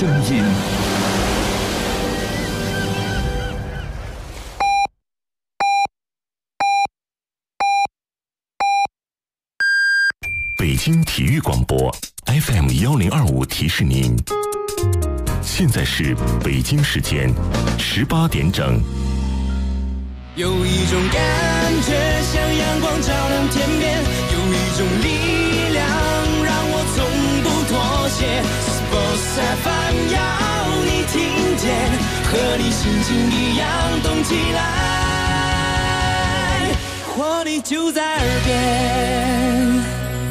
声音。北京体育广播 FM1025提示您，现在是北京时间18点整。 有一种感觉像阳光照亮天边，有一种力量让我从不妥协。Sports FM 要你听见，和你心情一样动起来，活力就在耳边。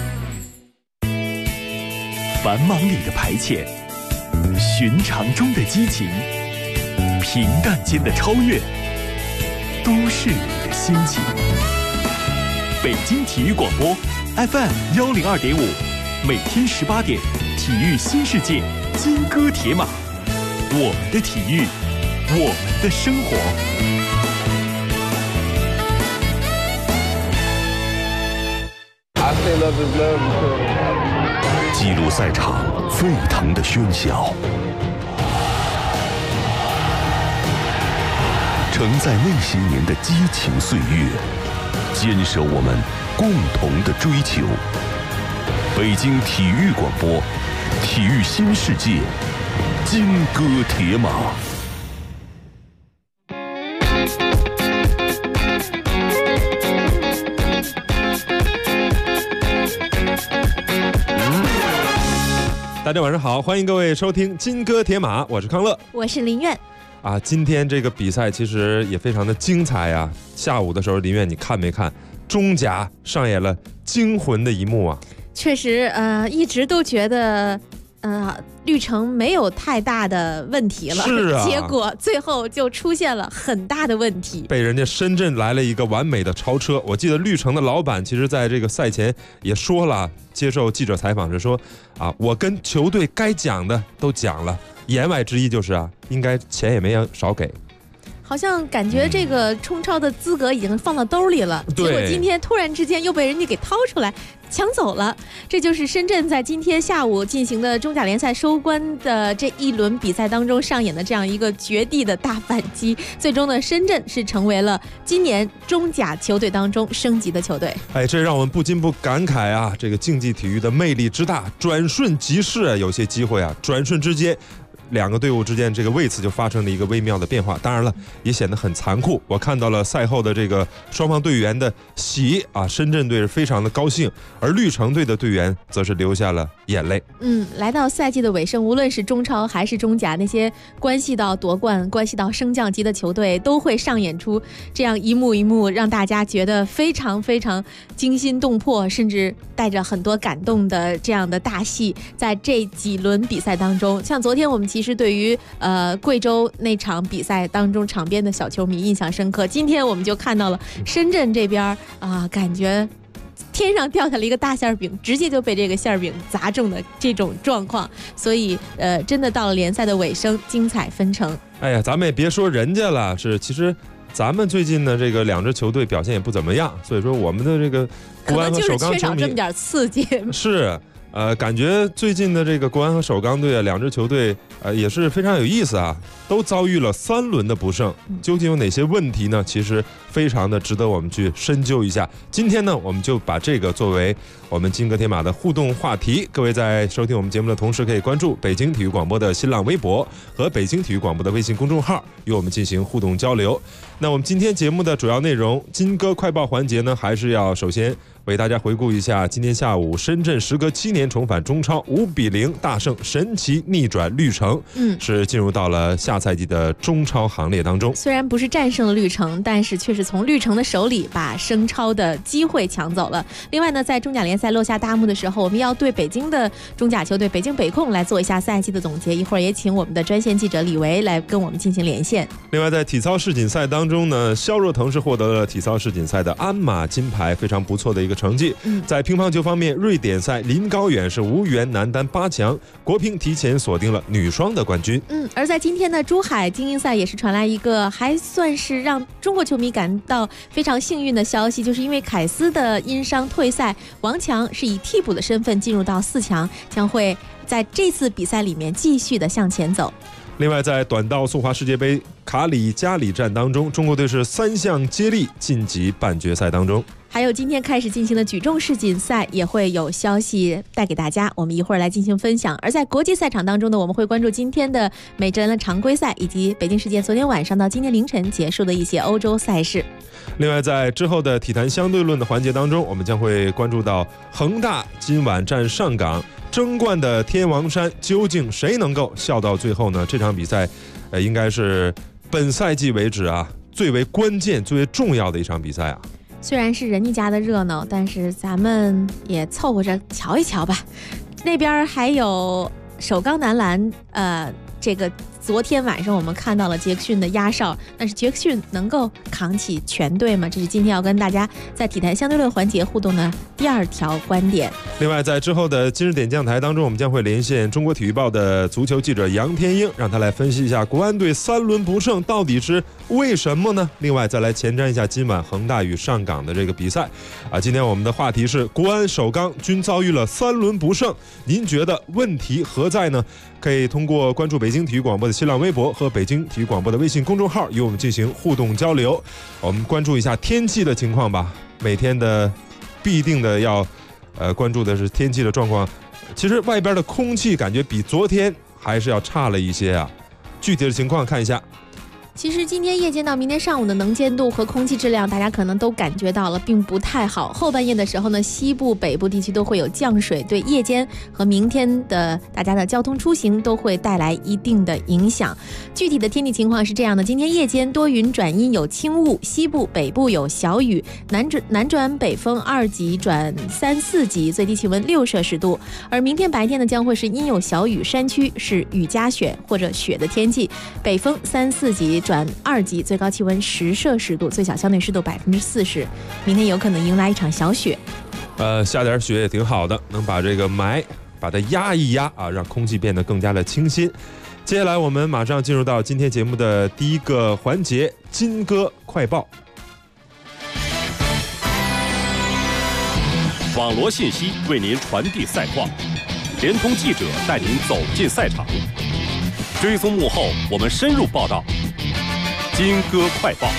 繁忙里的排遣，寻常中的激情，平淡间的超越，都市里的心情。北京体育广播 FM102.5，每天18点，体育新世界，金戈铁马，我们的体育，我们的生活。记录赛场沸腾的喧嚣，承载那些年的激情岁月，坚守我们共同的追求。北京体育广播，体育新世界，金戈铁马。 大家晚上好，欢迎各位收听金戈铁马，我是康乐， 我是林苑。 今天这个比赛其实也非常的精彩呀。下午的时候，林苑你看没看？中甲上演了惊魂的一幕啊！ 确实，一直都觉得，绿城没有太大的问题了， 是啊， 结果最后就出现了很大的问题， 被人家深圳来了一个完美的超车。我记得绿城的老板其实在这个赛前也说了，接受记者采访时说我跟球队该讲的都讲了，言外之意就是应该钱也没有少给。 好像感觉这个冲超的资格已经放到兜里了，结果今天突然之间又被人家给掏出来抢走了。这就是深圳在今天下午进行的中甲联赛收官的这一轮比赛当中上演的这样一个绝地的大反击。最终呢，深圳是成为了今年中甲球队当中升级的球队。 这让我们不禁不感慨这个竞技体育的魅力之大，转瞬即逝，有些机会转瞬之间。两个队伍之间这个位次就发生了一个微妙的变化，当然了，也显得很残酷。我看到了赛后的这个双方队员的喜深圳队是非常的高兴，而绿城队的队员则是流下了眼泪。 来到赛季的尾声，无论是中超还是中甲，那些关系到夺冠、关系到升降级的球队，都会上演出这样一幕一幕让大家觉得非常非常惊心动魄，甚至带着很多感动的这样的大戏。在这几轮比赛当中，像昨天我们其实对于贵州那场比赛当中场边的小球迷印象深刻，今天我们就看到了深圳这边感觉天上掉下了一个大馅饼，直接就被这个馅饼砸中的这种状况。所以真的到了联赛的尾声，精彩纷呈。 咱们也别说人家了，其实咱们最近的这个两支球队表现也不怎么样，所以说我们的这个国安和首钢球迷可能就是缺少这么点刺激。 是感觉最近的这个国安和首钢队两支球队也是非常有意思都遭遇了3轮的不胜。究竟有哪些问题呢？其实非常的值得我们去深究一下。今天呢，我们就把这个作为我们金戈铁马的互动话题。各位在收听我们节目的同时，可以关注北京体育广播的新浪微博和北京体育广播的微信公众号，与我们进行互动交流。那我们今天节目的主要内容，金戈快报环节呢，还是要首先为大家回顾一下今天下午深圳时隔7年重返中超5-0大胜神奇逆转绿城，是进入到了下赛季的中超行列当中。 虽然不是战胜了绿城，但是却是从绿城的手里把升超的机会抢走了。另外呢，在中甲联赛落下大幕的时候，我们要对北京的中甲球队北京北控来做一下赛季的总结，一会儿也请我们的专线记者李维来跟我们进行连线。 另外在体操世锦赛当中呢，肖若腾是获得了体操世锦赛的鞍马金牌，非常不错的一个成绩。在乒乓球方面，瑞典赛林高远是无缘男单8强，国乒提前锁定了女双的冠军。 而在今天的珠海精英赛也是传来一个还算是让中国球迷感到非常幸运的消息，就是因为凯斯的因伤退赛，王强是以替补的身份进入到4强，将会在这次比赛里面继续的向前走。 另外，在短道速滑世界杯卡里加里站当中，中国队是3项接力晋级半决赛当中。 还有今天开始进行的举重世锦赛也会有消息带给大家，我们一会儿来进行分享。而在国际赛场当中呢，我们会关注今天的美职篮的常规赛，以及北京时间昨天晚上到今天凌晨结束的一些欧洲赛事。 另外，在之后的体坛相对论的环节当中，我们将会关注到恒大今晚战上港，争冠的天王山究竟谁能够笑到最后呢？这场比赛，应该是本赛季为止啊最为关键、最为重要的一场比赛啊。 虽然是人家的热闹，但是咱们也凑合着瞧一瞧吧。那边还有首钢男篮，这个昨天晚上我们看到了杰克逊的压哨，但是杰克逊能够扛起全队吗？这是今天要跟大家在体坛相对论环节互动的第2条观点。 另外，在之后的今日点将台当中，我们将会连线中国体育报的足球记者杨天英，让他来分析一下国安队3轮不胜到底是为什么呢？另外，再来前瞻一下今晚恒大与上港的这个比赛今天我们的话题是国安、首钢均遭遇了3轮不胜，您觉得问题何在呢？可以通过关注北京体育广播的新浪微博和北京体育广播的微信公众号与我们进行互动交流。我们关注一下天气的情况吧，每天的必定的要关注的是天气的状况。其实外边的空气感觉比昨天还是要差了一些啊，具体的情况看一下。 其实今天夜间到明天上午的能见度和空气质量，大家可能都感觉到了，并不太好。后半夜的时候呢，西部、北部地区都会有降水，对夜间和明天的大家的交通出行都会带来一定的影响。具体的天气情况是这样的：今天夜间多云转阴，有轻雾，西部、北部有小雨，南转北风2级转3、4级，最低气温6摄氏度。而明天白天呢，将会是阴有小雨，山区是雨夹雪或者雪的天气，北风3、4级转2级，最高气温10摄氏度，最小相对湿度40%。明天有可能迎来一场小雪。 下点雪也挺好的，能把这个霾把它压一压啊，让空气变得更加的清新。接下来我们马上进入到今天节目的第一个环节——金歌快报。 网罗信息为您传递赛况，联通记者带您走进赛场，追踪幕后，我们深入报道。金歌快报。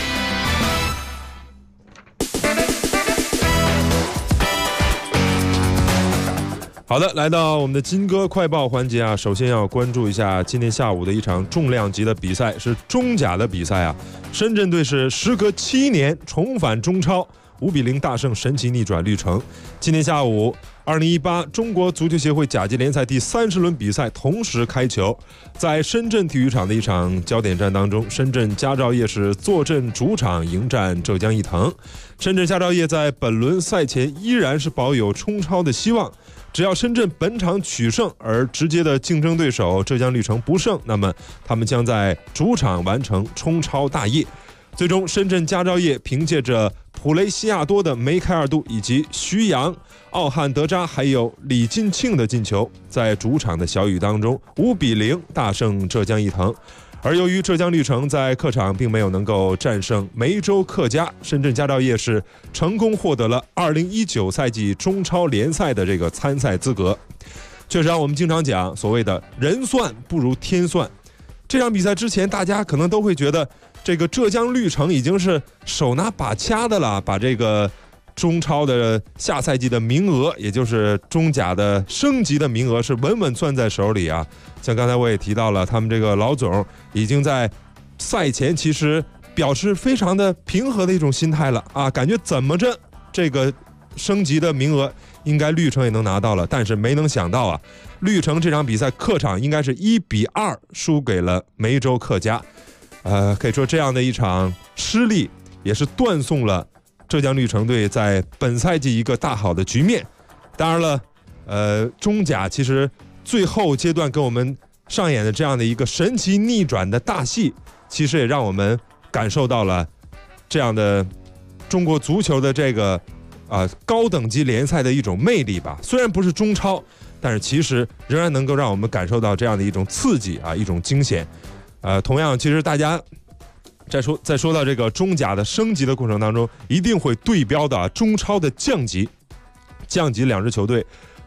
好的，来到我们的金歌快报环节啊，首先要关注一下今天下午的一场重量级的比赛，是中甲的比赛啊。深圳队是时隔7年重返中超，5比0大胜神奇逆转绿城。今天下午2018中国足球协会甲级联赛第30轮比赛同时开球，在深圳体育场的一场焦点战当中，深圳佳兆业是坐镇主场迎战浙江毅腾。深圳佳兆业在本轮赛前依然是保有冲超的希望，只要深圳本场取胜，而直接的竞争对手浙江绿城不胜，那么他们将在主场完成冲超大业。最终，深圳佳兆业凭借着普雷西亚多的梅开二度，以及徐阳、奥汉德扎还有李金庆的进球，在主场的小雨当中5比0大胜浙江毅腾。而由于浙江绿城在客场并没有能够战胜梅州客家，深圳佳兆业是成功获得了2019赛季中超联赛的这个参赛资格。确实啊，我们经常讲所谓的人算不如天算。这场比赛之前，大家可能都会觉得这个浙江绿城已经是手拿把掐的了，把这个中超的下赛季的名额，也就是中甲的升级的名额是稳稳攥在手里啊。像刚才我也提到了，他们这个老总已经在赛前其实表示非常的平和的一种心态了啊，感觉怎么着这个升级的名额应该绿城也能拿到了，但是没能想到啊，绿城这场比赛客场应该是1比2输给了梅州客家。可以说这样的一场失利也是断送了浙江绿城队在本赛季一个大好的局面。当然了，中甲其实最后阶段跟我们上演的这样的一个神奇逆转的大戏，其实也让我们感受到了这样的中国足球的这个高等级联赛的一种魅力吧。虽然不是中超，但是其实仍然能够让我们感受到这样的一种刺激啊，一种惊险。同样，其实大家在说到这个中甲的升级的过程当中，一定会对标的中超的降级2支球队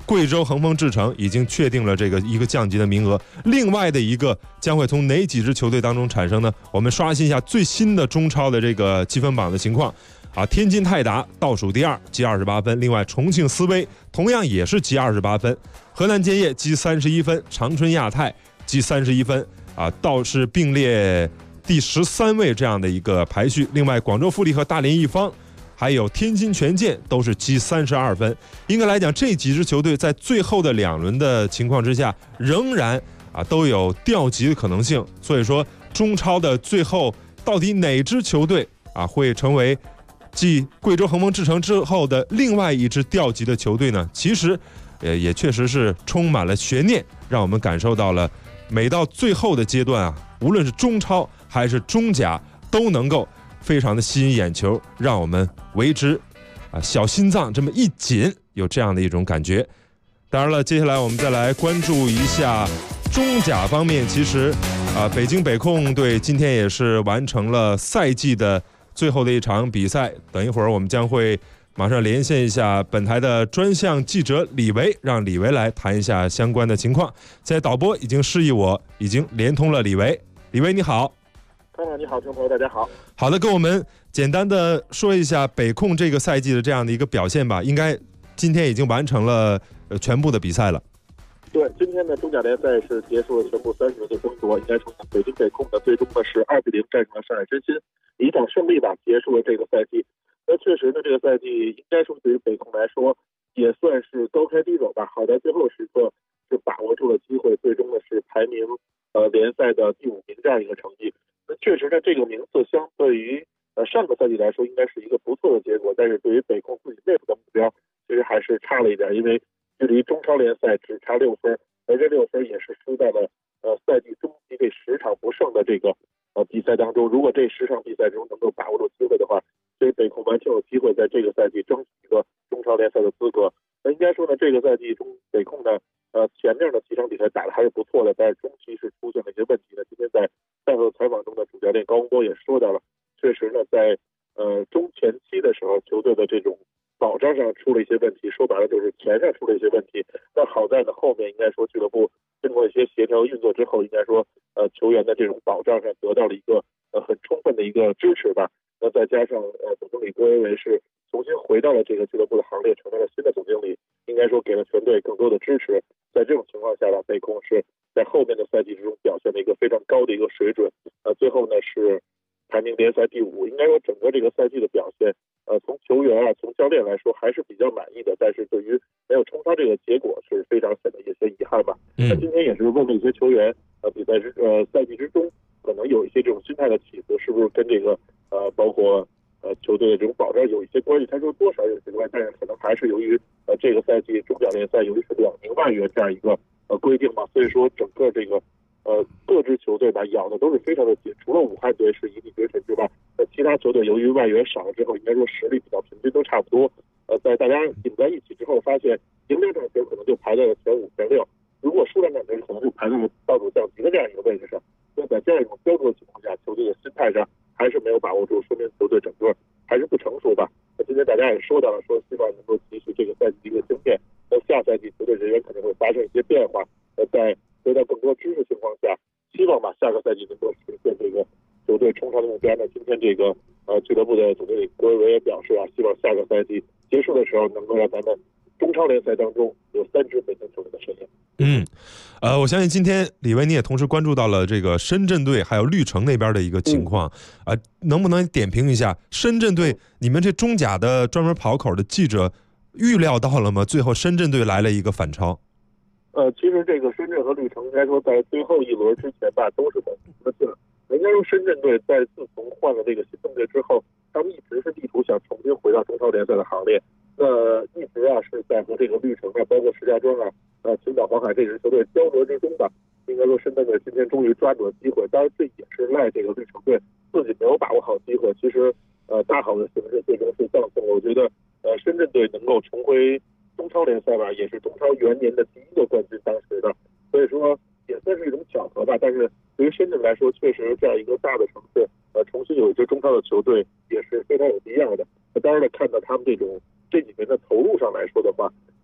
贵州恒丰智诚已经确定了这个一个降级的名额，另外的一个将会从哪几支球队当中产生呢？我们刷新一下最新的中超的这个积分榜的情况。天津泰达倒数第二，积28分。另外，重庆斯威同样也是积28分，河南建业积31分，长春亚泰积31分，倒是并列第13位这样的一个排序。另外，广州富力和大连一方，还有天津权健都是积32分。应该来讲，这几支球队在最后的2轮的情况之下，仍然都有调级的可能性。所以说，中超的最后到底哪支球队会成为继贵州恒丰智诚之后的另外一支调级的球队呢？其实也确实是充满了悬念，让我们感受到了每到最后的阶段无论是中超还是中甲都能够非常的吸引眼球，让我们为之小心脏这么一紧，有这样的一种感觉。当然了，接下来我们再来关注一下中甲方面。其实北京北控队今天也是完成了赛季的最后的一场比赛。等一会儿我们将会马上连线一下本台的专项记者李维，让李维来谈一下相关的情况。现在导播已经示意我已经连通了李维。李维你好。 康康你好，听众朋友大家好。 好的，跟我们简单的说一下北控这个赛季的这样的一个表现吧。应该今天已经完成了全部的比赛了。 对，今天的中甲联赛是结束了全部30轮的争夺。应该说北京北控的最终呢是2-0战胜了上海申鑫，以一场胜利吧结束了这个赛季。那确实呢，这个赛季应该说对于北控来说也算是高开低走吧。好在最后时刻是把握住了机会，最终呢是排名联赛的第5名这样一个成绩。那确实呢，这个名次相对于上个赛季来说应该是一个不错的结果，但是对于北控自己内部的目标其实还是差了一点，因为距离中超联赛只差6分，而这6分也是输在了赛季中期这10场不胜的这个比赛当中。如果这10场比赛中能够把握住机会的话，对北控完全有机会在这个赛季争取一个中超联赛的资格。那应该说呢，这个赛季中北控呢前面的几场比赛打得还是不错的，但是中期是出现了一些问题的。今天在赛后采访中的主教练高洪波也说到了，确实呢在中前期的时候球队的这种保障上出了一些问题，说白了就是钱上出了一些问题。那好在呢后面应该说俱乐部经过一些协调运作之后，应该说球员的这种保障上得到了一个很充分的一个支持吧。那再加上总经理郭维为是重新回到了这个俱乐部的行列，成为了新的总经理，应该说给了全队更多的支持。在这种情况下呢，北控是在后面的赛季之中表现了一个非常高的一个水准，最后呢是排名联赛第5。应该说整个这个赛季的表现从球员从教练来说还是比较满意的，但是对于没有冲超这个结果是非常显得有些遗憾吧。那今天也是问了一些球员比赛赛季之中可能有一些这种心态的起伏，是不是跟这个包括球队的这种保障有一些关系？他说多少有些关系，但是可能还是由于这个赛季中甲联赛由于是2名外援这样一个规定嘛，所以说整个这个各支球队吧咬的都是非常的紧，除了武汉队是一骑绝尘之外，其他球队由于外援少了之后，应该说实力比较平均，都差不多。在大家拧在一起之后，发现赢2场球可能就排在了前5、前6，如果输2场球可能就排在了倒数降级的这样一个位置上。所以在这样一种标准的情况下，球队的心态上还是没有把握住，说明球队整个还是不成熟吧。那今天大家也说到了，说希望能够汲取这个赛季的一个经验，那下赛季球队人员可能会发生一些变化。在得到更多知识情况下，希望吧下个赛季能够实现这个球队冲超的目标。那今天这个俱乐部的总经理郭维也表示希望下个赛季结束的时候能够让咱们中超联赛当中有3支北京球队的身影。 我相信今天李维你也同时关注到了这个深圳队还有绿城那边的一个情况能不能点评一下深圳队？你们这中甲的专门跑口的记者预料到了吗？最后深圳队来了一个反超。 其实这个深圳和绿城应该说在最后一轮之前吧都是保持的劲。应该说深圳队在自从换了这个新政队之后，他们一直是力图想重新回到中超联赛的行列。一直是在和这个绿城包括石家庄青岛黄海这支球队交流之中吧。应该说深圳队今天终于抓住了机会，当然这也是赖这个绿城队自己没有把握好机会。其实大好的形势最终是葬送了。我觉得深圳队能够重回中超联赛吧，也是中超元年的第1个冠军，当时的，所以说也算是一种巧合吧。但是对于深圳来说，确实这样一个大的城市重新有一支中超的球队也是非常有必要的。当然了，看到他们这几年的投入上来说的话，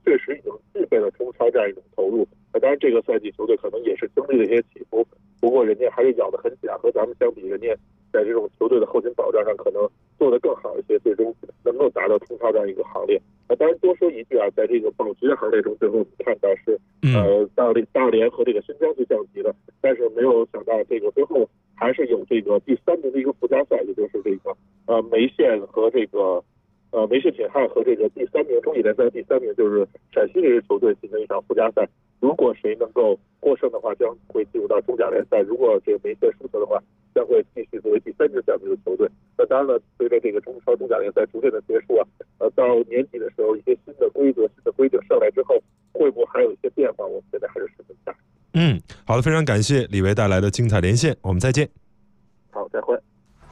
确实已经具备了中超这样一种投入。当然这个赛季球队可能也是经历了一些起伏，不过人家还是咬得很紧，和咱们相比，人家在这种球队的后勤保障上可能做得更好一些，最终能够达到中超这样一个行列。当然多说一句啊，在这个保级的行列中，最后我们看到是大连和这个新疆去降级的，但是没有想到这个最后还是有这个第3名的一个附加赛，也就是这个梅县和这个梅市铁汉和这个第3名中乙联赛第3名就是陕西这支球队进行一场附加赛。如果谁能够获胜的话，将会进入到中甲联赛；如果这个梅县输球的话，将会继续作为第3支降级的球队。那当然了，随着这个中超、中甲联赛逐渐的结束啊，到年底的时候，一些新的规则、新的规定上来之后，会不会还有一些变化？我们现在还是十分期待。 好的，非常感谢李维带来的精彩连线，我们再见。 好，再会。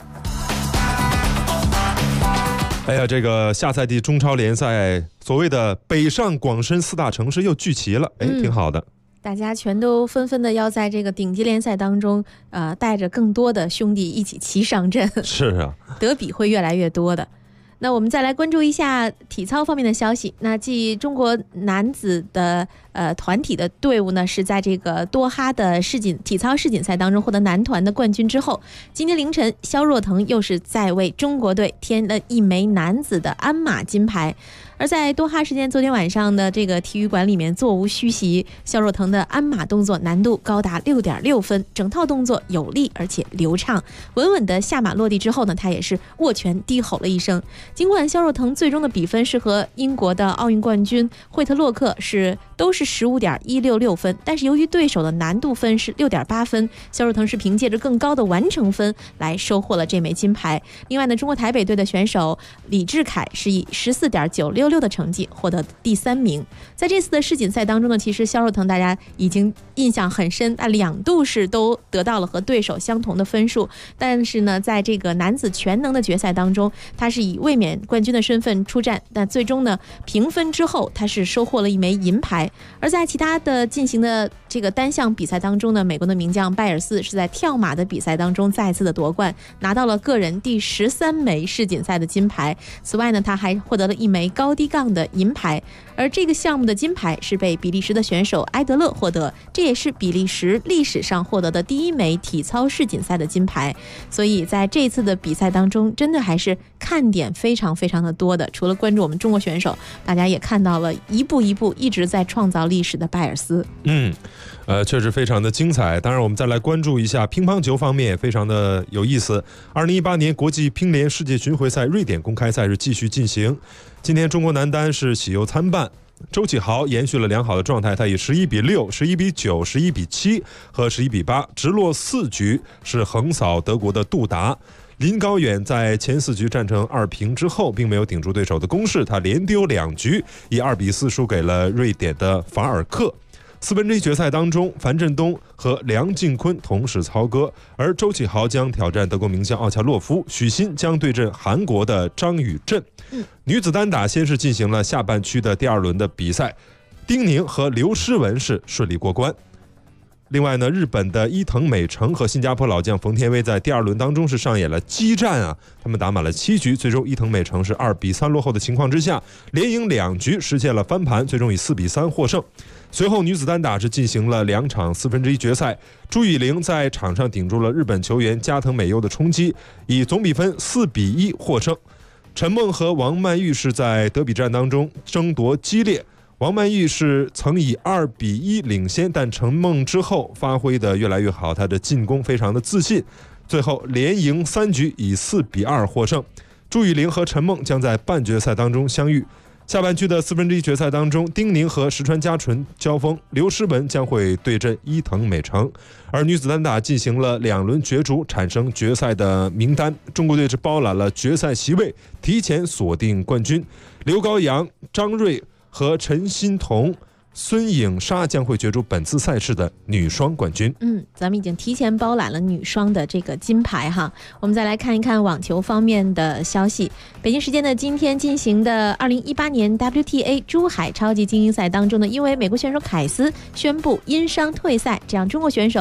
哎呀，这个下赛季中超联赛所谓的北上广深4大城市又聚齐了，挺好的。 大家全都纷纷的要在这个顶级联赛当中，带着更多的兄弟一起齐上阵。 是啊， 德比会越来越多的。那我们再来关注一下体操方面的消息。那继中国男子的团体的队伍呢，是在这个多哈的体操世锦赛当中获得男团的冠军之后，今天凌晨肖若腾又是在为中国队添了一枚男子的鞍马金牌。而在多哈时间昨天晚上的这个体育馆里面座无虚席，肖若腾的鞍马动作难度高达6.6分，整套动作有力而且流畅，稳稳的下马落地之后呢，他也是握拳低吼了一声。尽管肖若腾最终的比分是和英国的奥运冠军惠特洛克都是15.166分，但是由于对手的难度分是6.8分，肖若腾是凭借着更高的完成分来收获了这枚金牌。另外呢，中国台北队的选手李智凯是以14.966的成绩获得第3名。在这次的世锦赛当中呢，其实肖若腾大家已经印象很深，2度是都得到了和对手相同的分数，但是呢，在这个男子全能的决赛当中，他是以卫冕冠军的身份出战，但最终呢平分之后，他是收获了一枚银牌。而在其他的进行的这个单项比赛当中呢，美国的名将拜尔斯是在跳马的比赛当中再次的夺冠，拿到了个人第13枚世锦赛的金牌。此外呢，他还获得了一枚高低杠的银牌，而这个项目的金牌是被比利时的选手埃德勒获得，这也是比利时历史上获得的第1枚体操世锦赛的金牌。所以在这次的比赛当中，真的还是看点非常非常的多的。除了关注我们中国选手，大家也看到了一步一步一直在创造历史的拜尔斯。 确实非常的精彩。当然我们再来关注一下乒乓球方面，非常的有意思。2018年国际乒联世界巡回赛瑞典公开赛是继续进行，今天中国男单是喜忧参半，周启豪延续了良好的状态，他以11比6、11比9、11比7和11比8直落4局是横扫德国的杜达。林高远在前4局战成2平之后，并没有顶住对手的攻势，他连丢2局，以2比4输给了瑞典的法尔克。1/4决赛当中，樊振东和梁靖昆同时操戈，而周启豪将挑战德国名将奥恰洛夫，许昕将对阵韩国的张宇镇。女子单打先是进行了下半区的第2轮的比赛，丁宁和刘诗雯是顺利过关。另外呢，日本的伊藤美诚和新加坡老将冯天薇在第2轮当中是上演了激战啊，他们打满了7局，最终伊藤美诚是2比3落后的情况之下，连赢2局实现了翻盘，最终以4比3获胜。随后女子单打是进行了2场1/4决赛，朱雨玲在场上顶住了日本球员加藤美优的冲击，以总比分4比1获胜。陈梦和王曼玉是在德比战当中争夺激烈，王曼玉是曾以2比1领先，但陈梦之后发挥的越来越好，她的进攻非常的自信，最后连赢3局，以4比2获胜。朱雨玲和陈梦将在半决赛当中相遇。下半区的1/4决赛当中，丁宁和石川佳纯交锋，刘诗雯将会对阵伊藤美诚。而女子单打进行了2轮角逐，产生决赛的名单，中国队是包揽了决赛席位，提前锁定冠军。刘高阳、张睿和陈欣彤、孙颖莎将会角逐本次赛事的女双冠军。 咱们已经提前包揽了女双的这个金牌哈。我们再来看一看网球方面的消息。北京时间的今天进行的2018年 WTA 珠海超级精英赛当中呢，因为美国选手凯斯宣布因伤退赛，这样中国选手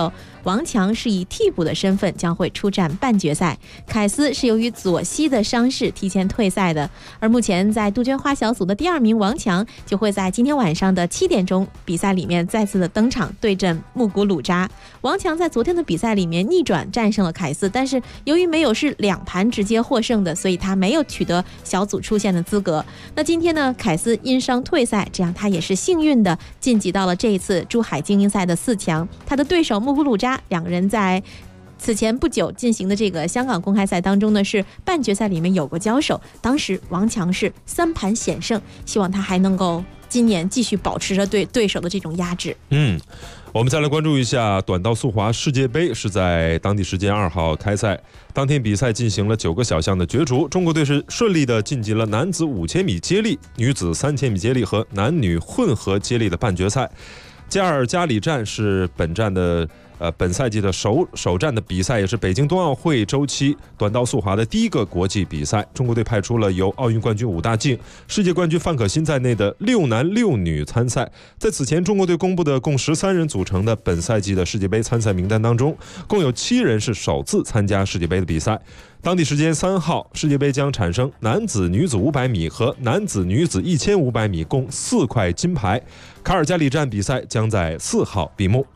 王强是以替补的身份将会出战半决赛，凯斯是由于左膝的伤势提前退赛的。而目前在杜鹃花小组的第2名王强就会在今天晚上的7点钟比赛里面再次的登场对阵穆古鲁扎。王强在昨天的比赛里面逆转战胜了凯斯，但是由于没有是2盘直接获胜的，所以他没有取得小组出线的资格。那今天呢，凯斯因伤退赛，这样他也是幸运的晋级到了这一次珠海精英赛的4强。他的对手穆古鲁扎2个人在此前不久进行的这个香港公开赛当中呢，是半决赛里面有过交手，当时王强是3盘险胜，希望他还能够今年继续保持着对对手的这种压制。 我们再来关注一下短道速滑世界杯，是在当地时间2号开赛。当天比赛进行了9个小项的角逐，中国队是顺利的晋级了男子5000米接力、女子3000米接力和男女混合接力的半决赛。加尔加里站是本赛季的首站的比赛，也是北京冬奥会周期短道速滑的第1个国际比赛。中国队派出了由奥运冠军武大靖、世界冠军范可新在内的6男6女参赛。在此前中国队公布的共13人组成的本赛季的世界杯参赛名单当中，共有7人是首次参加世界杯的比赛。当地时间3号，世界杯将产生男子、女子500米和男子、女子1500米共4块金牌。卡尔加里站比赛将在4号闭幕。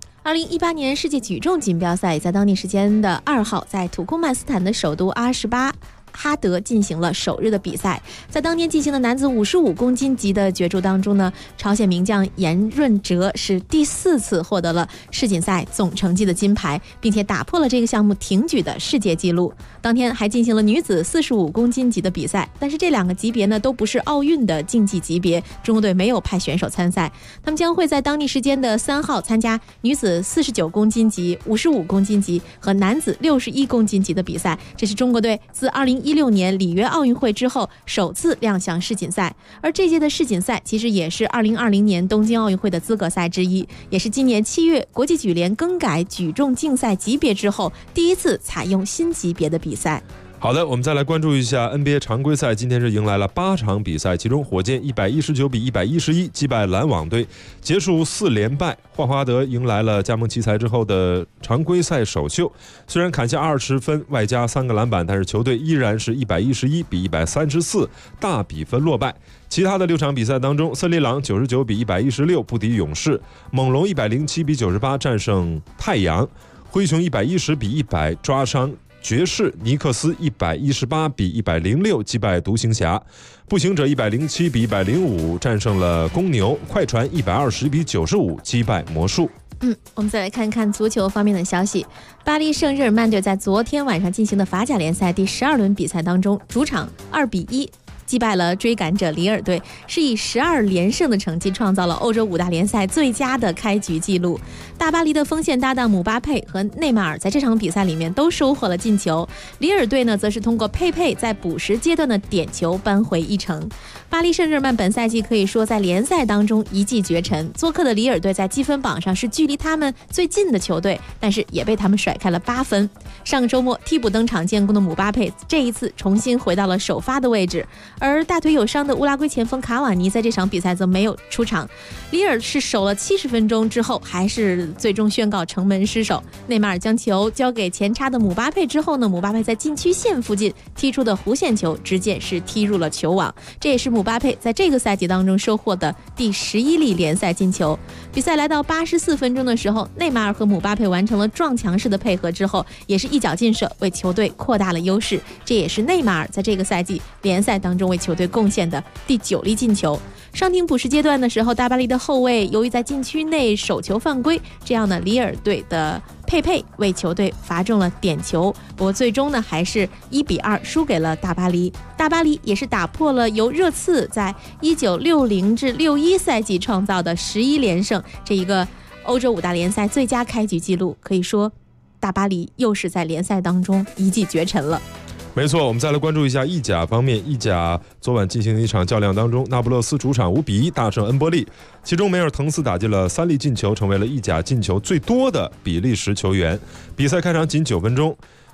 2018年世界举重锦标赛在当地时间的2号，在土库曼斯坦的首都阿什巴哈德进行了首日的比赛。在当天进行的男子55公斤级的角逐当中呢，朝鲜名将严润哲是第4次获得了世锦赛总成绩的金牌，并且打破了这个项目挺举的世界纪录。当天还进行了女子45公斤级的比赛，但是这2个级别呢都不是奥运的竞技级别，中国队没有派选手参赛。他们将会在当地时间的3号参加女子49公斤级、55公斤级和男子61公斤级的比赛。这是中国队自2016年里约奥运会之后首次亮相世锦赛，而这届的世锦赛其实也是2020年东京奥运会的资格赛之一，也是今年7月国际举联更改举重竞赛级别之后第1次采用新级别的比赛。 好的，我们再来关注一下 NBA 常规赛，今天是迎来了8场比赛，其中火箭119比111击败篮网队，结束4连败。霍华德迎来了加盟奇才之后的常规赛首秀，虽然砍下20分外加3个篮板，但是球队依然是111比134大比分落败。其他的6场比赛当中，森林狼99比116不敌勇士，猛龙107比98战胜太阳，灰熊110比100抓伤爵士，尼克斯118比106击败独行侠，步行者107比105战胜了公牛，快船120比95击败魔术。 我们再来看看足球方面的消息。巴黎圣日耳曼队在昨天晚上进行的法甲联赛第12轮比赛当中，主场2比1击败了追赶者里尔队，是以12连胜的成绩创造了欧洲5大联赛最佳的开局纪录。大巴黎的锋线搭档姆巴佩和内马尔在这场比赛里面都收获了进球，里尔队呢则是通过佩佩在补时阶段的点球扳回一城。巴黎圣日耳曼本赛季可以说在联赛当中一骑绝尘，做客的里尔队在积分榜上是距离他们最近的球队，但是也被他们甩开了8分。上个周末替补登场建功的姆巴佩这一次重新回到了首发的位置，而大腿有伤的乌拉圭前锋卡瓦尼在这场比赛则没有出场。里尔是守了70分钟之后，还是最终宣告城门失守。内马尔将球交给前插的姆巴佩之后呢，姆巴佩在禁区线附近踢出的弧线球直接是踢入了球网，这也是姆巴佩在这个赛季当中收获的第11粒联赛进球。比赛来到84分钟的时候，内马尔和姆巴佩完成了撞墙式的配合之后，也是一脚劲射为球队扩大了优势，这也是内马尔在这个赛季联赛当中为球队贡献的第9粒进球。上庭补时阶段的时候，大巴黎的后卫由于在禁区内手球犯规，这样呢里尔队的佩佩为球队罚中了点球，不过最终呢还是1比2输给了大巴黎。大巴黎也是打破了由热刺在1960至61赛季创造的11连胜这一个欧洲5大联赛最佳开局纪录，可以说大巴黎又是在联赛当中一骑绝尘了。 没错，我们再来关注一下意甲方面。意甲昨晚进行的一场较量当中，那不勒斯主场5比1大胜恩波利，其中梅尔滕斯打进了3粒进球，成为了意甲进球最多的比利时球员。比赛开场仅9分钟，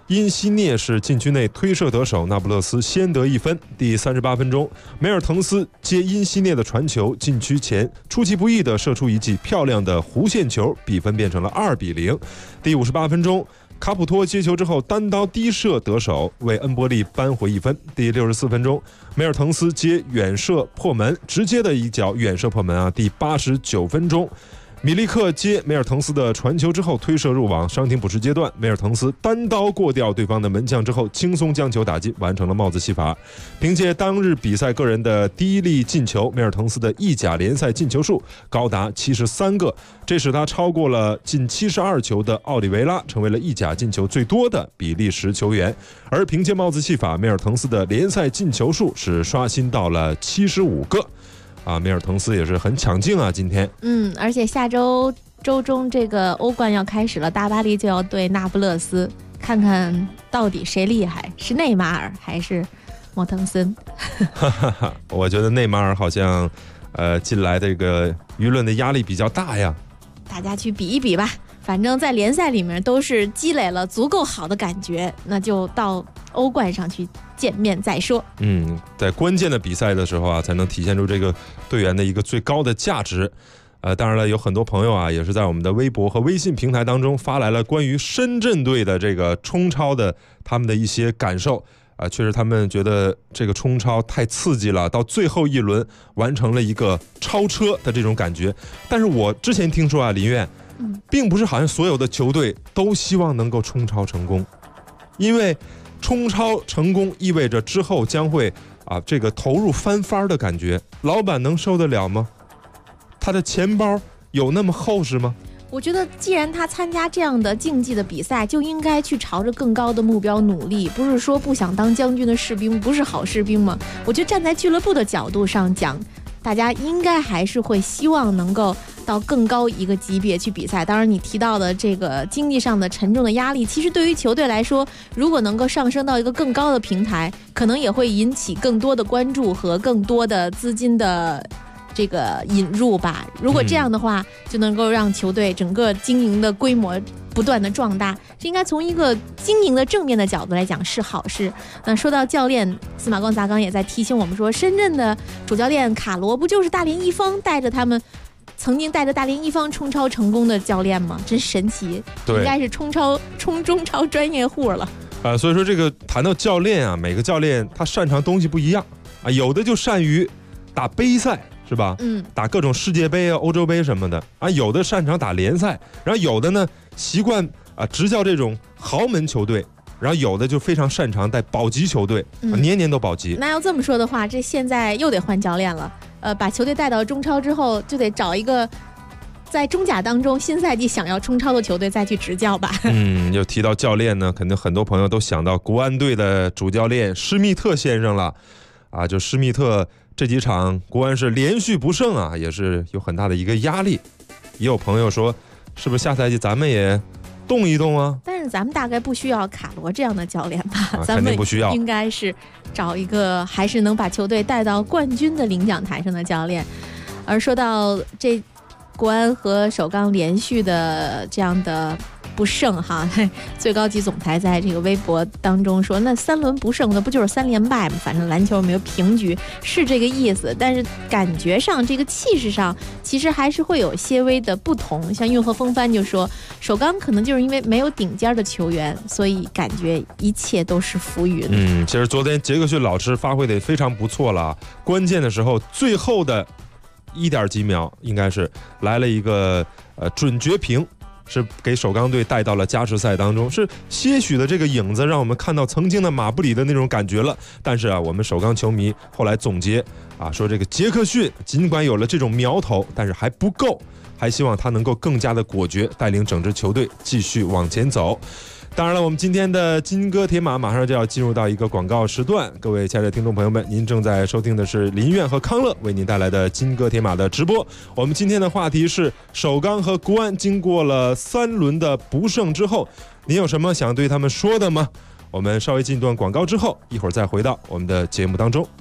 因西涅是禁区内推射得手，那不勒斯先得1分。第38分钟，梅尔滕斯接因西涅的传球，禁区前出其不意地射出一记漂亮的弧线球，比分变成了2-0。第58分钟，卡普托接球之后单刀低射得手，为恩波利扳回1分。第64分钟，梅尔滕斯接远射破门，直接的一脚远射破门啊！第89分钟，米利克接梅尔滕斯的传球之后推射入网，伤停补时阶段，梅尔滕斯单刀过掉对方的门将之后，轻松将球打进，完成了帽子戏法。凭借当日比赛个人的第一粒进球，梅尔滕斯的意甲联赛进球数高达73个，这使他超过了进72球的奥利维拉，成为了意甲进球最多的比利时球员。而凭借帽子戏法，梅尔滕斯的联赛进球数是刷新到了75个。梅尔滕斯也是很抢镜啊，今天。 而且下周周中这个欧冠要开始了，大巴黎就要对那不勒斯，看看到底谁厉害，是内马尔还是莫腾森？ 我觉得内马尔好像，近来这个舆论的压力比较大呀。 大家去比一比吧，反正在联赛里面都是积累了足够好的感觉，那就到欧冠上去见面再说。 在关键的比赛的时候啊，才能体现出这个队员的一个最高的价值。当然了，有很多朋友啊，也是在我们的微博和微信平台当中发来了关于深圳队的这个冲超的他们的一些感受。确实他们觉得这个冲超太刺激了，到最后一轮完成了一个超车的这种感觉。但是我之前听说啊，林苑，并不是好像所有的球队都希望能够冲超成功，因为冲超成功意味着之后将会这个投入翻番的感觉，老板能受得了吗？他的钱包有那么厚实吗？ 我觉得既然他参加这样的竞技的比赛，就应该去朝着更高的目标努力，不是说不想当将军的士兵不是好士兵吗？我觉得站在俱乐部的角度上讲，大家应该还是会希望能够到更高一个级别去比赛。当然你提到的这个经济上的沉重的压力，其实对于球队来说，如果能够上升到一个更高的平台，可能也会引起更多的关注和更多的资金的这个引入吧。如果这样的话，就能够让球队整个经营的规模不断的壮大，这应该从一个经营的正面的角度来讲是好事。那说到教练，司马光砸缸也在提醒我们说，深圳的主教练卡罗不就是大连一方曾经带着大连一方冲超成功的教练吗？真神奇，应该是冲中超专业户了。 所以说这个谈到教练啊，每个教练他擅长东西不一样啊，有的就善于打杯赛，是吧？打各种世界杯啊、欧洲杯什么的啊，有的擅长打联赛，然后有的呢习惯执教这种豪门球队，然后有的就非常擅长带保级球队，年年都保级。 那要这么说的话，这现在又得换教练了。把球队带到中超之后，就得找一个在中甲当中新赛季想要冲超的球队再去执教吧。 又提到教练呢，肯定很多朋友都想到国安队的主教练施密特先生了就施密特这几场国安是连续不胜啊，也是有很大的一个压力。也有朋友说，是不是下赛季咱们也动一动啊？ 但是咱们大概不需要卡罗这样的教练吧？ 肯定不需要， 应该是找一个还是能把球队带到冠军的领奖台上的教练。而说到这国安和首钢连续的这样的不胜哈，最高级总裁在这个微博当中说，那3轮不胜那不就是3连败吗？反正篮球没有平局，是这个意思。但是感觉上这个气势上其实还是会有些微的不同。像运河风帆就说，首钢可能就是因为没有顶尖的球员，所以感觉一切都是浮云。 其实昨天杰克逊老师发挥的非常不错了，关键的时候最后的1点几秒应该是来了一个准绝平，是给首钢队带到了加时赛当中，是些许的这个影子让我们看到曾经的马布里的那种感觉了。但是我们首钢球迷后来总结说这个杰克逊尽管有了这种苗头，但是还不够，还希望他能够更加的果决，带领整支球队继续往前走。当然了，我们今天的金戈铁马马上就要进入到一个广告时段，各位亲爱的听众朋友们，您正在收听的是林苑和康乐为您带来的金戈铁马的直播。我们今天的话题是首钢和国安经过了3轮的不胜之后，您有什么想对他们说的吗？我们稍微进一段广告之后，一会儿再回到我们的节目当中。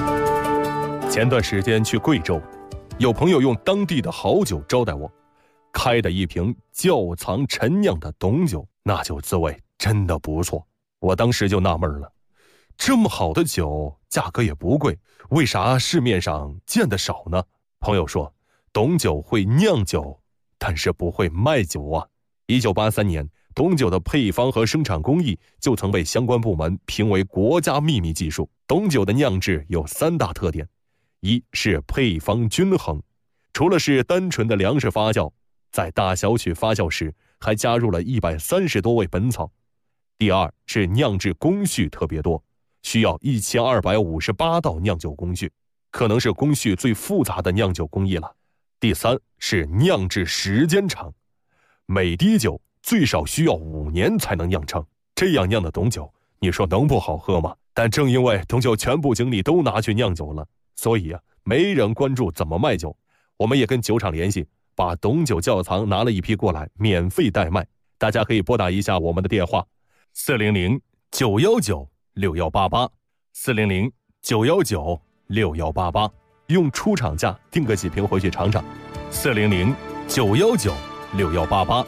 前段时间去贵州，有朋友用当地的好酒招待我， 开的一瓶窖藏陈酿的董酒，那酒滋味真的不错。我当时就纳闷了，这么好的酒价格也不贵，为啥市面上见得少呢？朋友说，董酒会酿酒，但是不会卖酒啊。1983年，董酒的配方和生产工艺就曾被相关部门评为国家秘密技术。董酒的酿制有3大特点：一是配方均衡，除了是单纯的粮食发酵，在大小曲发酵时还加入了130多味本草；第二是酿制工序特别多，需要1258道酿酒工序，可能是工序最复杂的酿酒工艺了；第三是酿制时间长，每滴酒最少需要5年才能酿成。这样酿的董酒，你说能不好喝吗？但正因为董酒全部精力都拿去酿酒了，所以没人关注怎么卖酒。我们也跟酒厂联系，把董酒窖藏拿了一批过来，免费代卖。大家可以拨打一下我们的电话：400-919-6188 400-919-6188，用出厂价订个几瓶回去尝尝。400-919-6188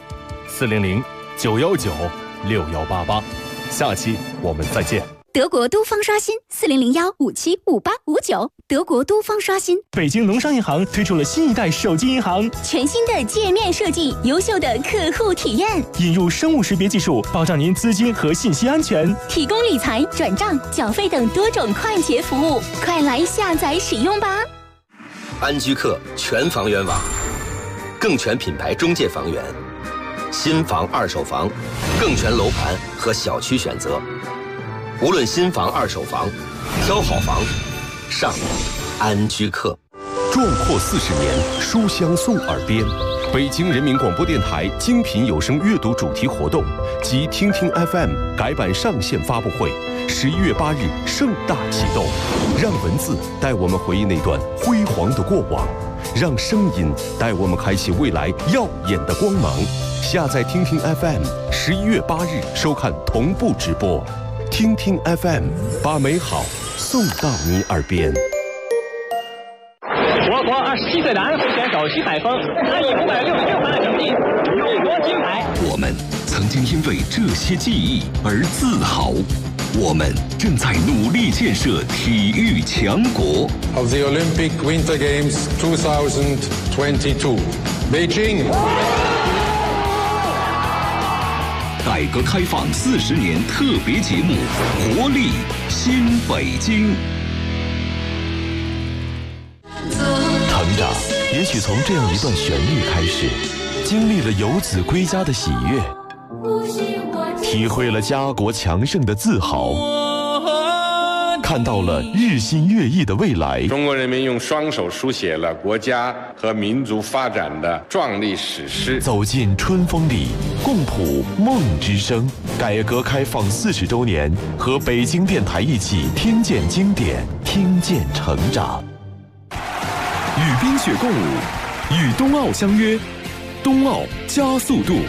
400-919-6188，下期我们再见。 德国都方刷新400-157-5859，德国都方刷新。 北京农商银行推出了新一代手机银行， 全新的界面设计，优秀的客户体验， 引入生物识别技术，保障您资金和信息安全， 提供理财、转账、缴费等多种快捷服务，快来下载使用吧！ 安居客全房源网，更全品牌中介房源，新房、二手房，更全楼盘和小区选择。无论新房、二手房，挑好房，上安居客。 壮阔40年，书香送耳边。北京人民广播电台精品有声阅读主题活动及听听 FM 改版上线发布会，11月8日盛大启动。让文字带我们回忆那段辉煌的过往，让声音带我们开启未来耀眼的光芒。下载听听 FM，11月8日收看同步直播。听听 FM， 把美好送到你耳边。 我国27岁的安徽选手徐海峰，他以566分的成绩勇夺金牌。 我们曾经因为这些记忆而自豪，我们正在努力建设体育强国。 Of the Olympic Winter Games 2022, Beijing。 改革开放40年特别节目《活力新北京》。成长也许从这样一段旋律开始，经历了游子归家的喜悦，体会了家国强盛的自豪，看到了日新月异的未来。 中国人民用双手书写了国家和民族发展的壮丽史诗。 走进春风里，共谱梦之声。改革开放40周年，和北京电台一起听见经典，听见成长。与冰雪共舞，与冬奥相约，冬奥加速度。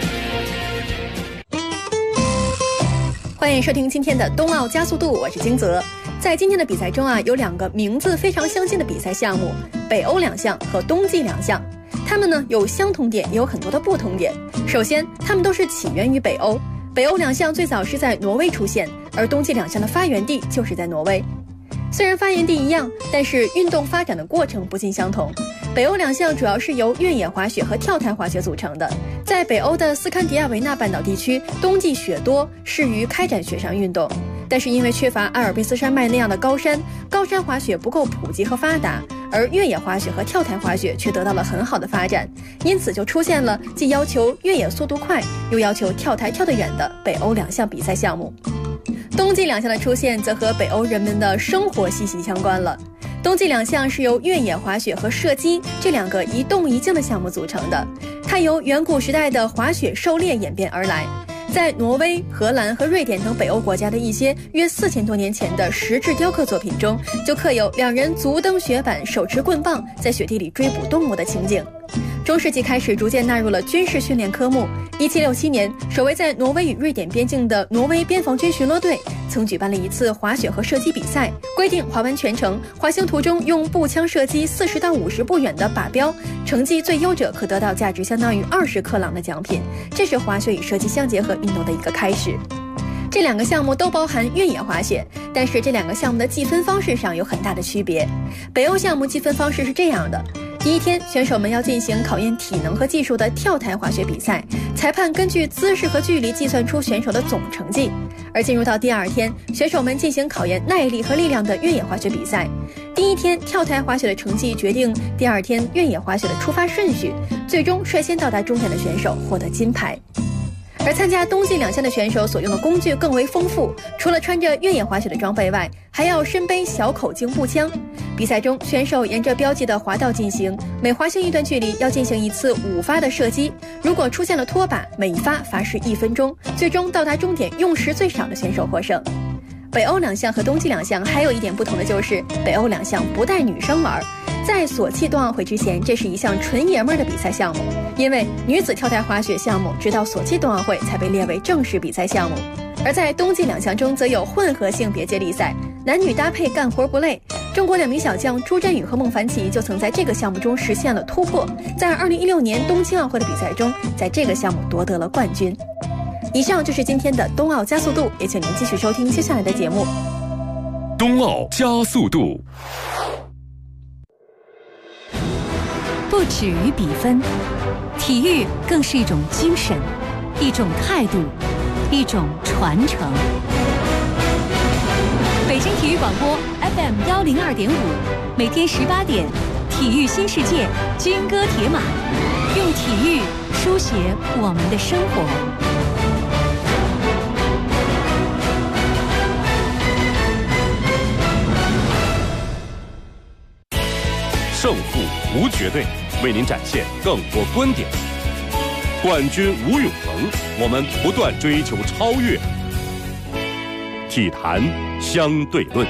欢迎收听今天的冬奥加速度，我是金泽。在今天的比赛中有2个名字非常相近的比赛项目，北欧2项和冬季2项。它们呢有相同点，也有很多的不同点。首先，它们都是起源于北欧。北欧2项最早是在挪威出现，而冬季2项的发源地就是在挪威。虽然发源地一样，但是运动发展的过程不尽相同。北欧2项主要是由越野滑雪和跳台滑雪组成的。在北欧的斯堪的亚维纳半岛地区，冬季雪多，适于开展雪上运动。但是因为缺乏阿尔卑斯山脉那样的高山滑雪不够普及和发达，而越野滑雪和跳台滑雪却得到了很好的发展，因此就出现了既要求越野速度快，又要求跳台跳得远的北欧2项比赛项目。冬季2项的出现则和北欧人们的生活息息相关了。冬季2项是由越野滑雪和射击这2个一动一静的项目组成的，它由远古时代的滑雪狩猎演变而来。在挪威、荷兰和瑞典等北欧国家的一些约4000多年前的石质雕刻作品中，就刻有2人足蹬雪板，手持棍棒，在雪地里追捕动物的情景。 中世纪开始逐渐纳入了军事训练科目。1767年，守卫在挪威与瑞典边境的挪威边防军巡逻队曾举办了一次滑雪和射击比赛，规定滑完全程，滑行途中用步枪射击40到50步远的靶标，成绩最优者可得到价值相当于20克朗的奖品。这是滑雪与射击相结合运动的一个开始。这两个项目都包含越野滑雪，但是这两个项目的计分方式上有很大的区别。北欧项目计分方式是这样的：第一天，选手们要进行考验体能和技术的跳台滑雪比赛，裁判根据姿势和距离计算出选手的总成绩。而进入到第二天，选手们进行考验耐力和力量的越野滑雪比赛。第一天跳台滑雪的成绩决定第二天越野滑雪的出发顺序，最终率先到达终点的选手获得金牌。而参加冬季两项的选手所用的工具更为丰富，除了穿着越野滑雪的装备外，还要身背小口径步枪。比赛中，选手沿着标记的滑道进行，每滑行一段距离要进行一次5发的射击。如果出现了脱靶，每一发罚时1分钟，最终到达终点用时最少的选手获胜。北欧两项和冬季两项还有一点不同的就是，北欧两项不带女生玩。在索契冬奥会之前，这是一项纯爷们儿的比赛项目，因为女子跳台滑雪项目直到索契冬奥会才被列为正式比赛项目。而在冬季两项中，则有混合性别接力赛，男女搭配干活不累。中国2名小将朱振宇和孟凡奇就曾在这个项目中实现了突破，在2016年东京奥会的比赛中，在这个项目夺得了冠军。以上就是今天的冬奥加速度，也请您继续收听接下来的节目。 冬奥加速度。 不止于比分，体育更是一种精神，一种态度，一种传承。北京体育广播 FM 102.5，每天18点，体育新世界，军歌铁马，用体育书写我们的生活。 胜负无绝对，为您展现更多观点。冠军无永恒，我们不断追求超越。体坛相对论。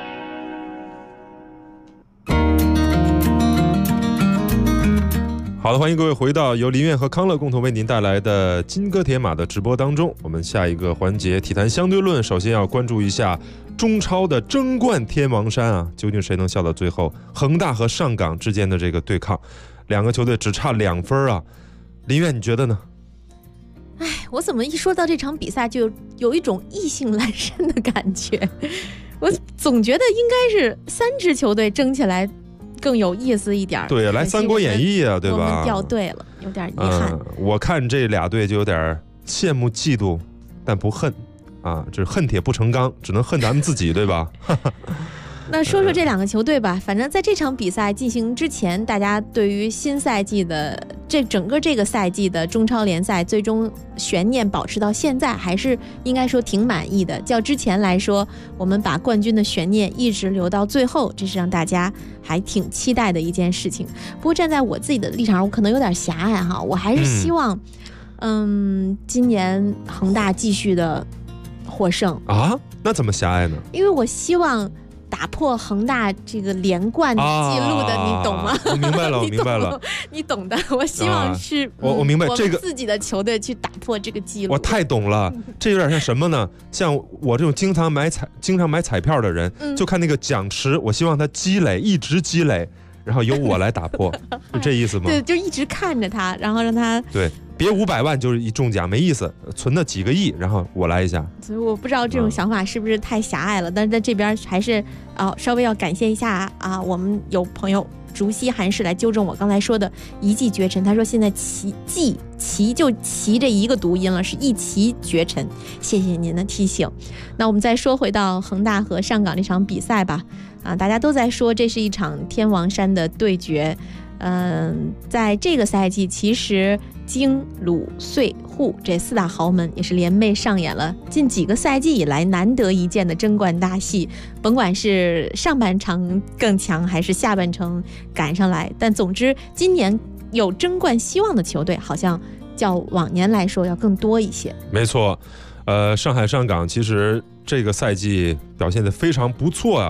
好的，欢迎各位回到由林苑和康乐共同为您带来的金戈铁马的直播当中。我们下一个环节体坛相对论，首先要关注一下中超的争冠天王山啊，究竟谁能笑到最后？恒大和上港之间的这个对抗，两个球队只差2分啊。林苑，你觉得呢？ 哎，我怎么一说到这场比赛就有一种意兴阑珊的感觉？我总觉得应该是3支球队争起来更有意思一点。 对，来《三国演义》啊，对吧？ 我们掉队了，有点遗憾。 我看这俩队就有点羡慕嫉妒，但不恨啊，这恨铁不成钢，只能恨咱们自己，对吧？ 那说说这两个球队吧，反正在这场比赛进行之前，大家对于新赛季的整个这个赛季的中超联赛最终悬念保持到现在，还是应该说挺满意的。较之前来说，我们把冠军的悬念一直留到最后，这是让大家还挺期待的一件事情。不过站在我自己的立场上，我可能有点狭隘哈，我还是希望，今年恒大继续的获胜啊。那怎么狭隘呢？ 因为我希望打破恒大这个连冠的记录的，你懂吗？ 我明白了，我明白了， 你懂的。我希望是我明白这个自己的球队去打破这个记录。 我太懂了，这有点像什么呢？像我这种经常买彩票的人，就看那个奖池，我希望它一直积累，然后由我来打破，是这意思吗？ 对，就一直看着它，然后让它对。别500万就是一中奖没意思，存了几个亿，然后我来一下。 所以我不知道这种想法是不是太狭隘了，但是在这边还是稍微要感谢一下啊，我们有朋友竹溪韩氏来纠正我刚才说的一骑绝尘，他说现在骑就骑这一个读音了，是一骑绝尘，谢谢您的提醒。那我们再说回到恒大和上港这场比赛吧，大家都在说这是一场天王山的对决。在这个赛季，其实京鲁穗沪这4大豪门也是联袂上演了近几个赛季以来难得一见的争冠大戏，甭管是上半场更强还是下半程赶上来，但总之今年有争冠希望的球队好像较往年来说要更多一些。 没错，上海上港其实这个赛季表现得非常不错啊，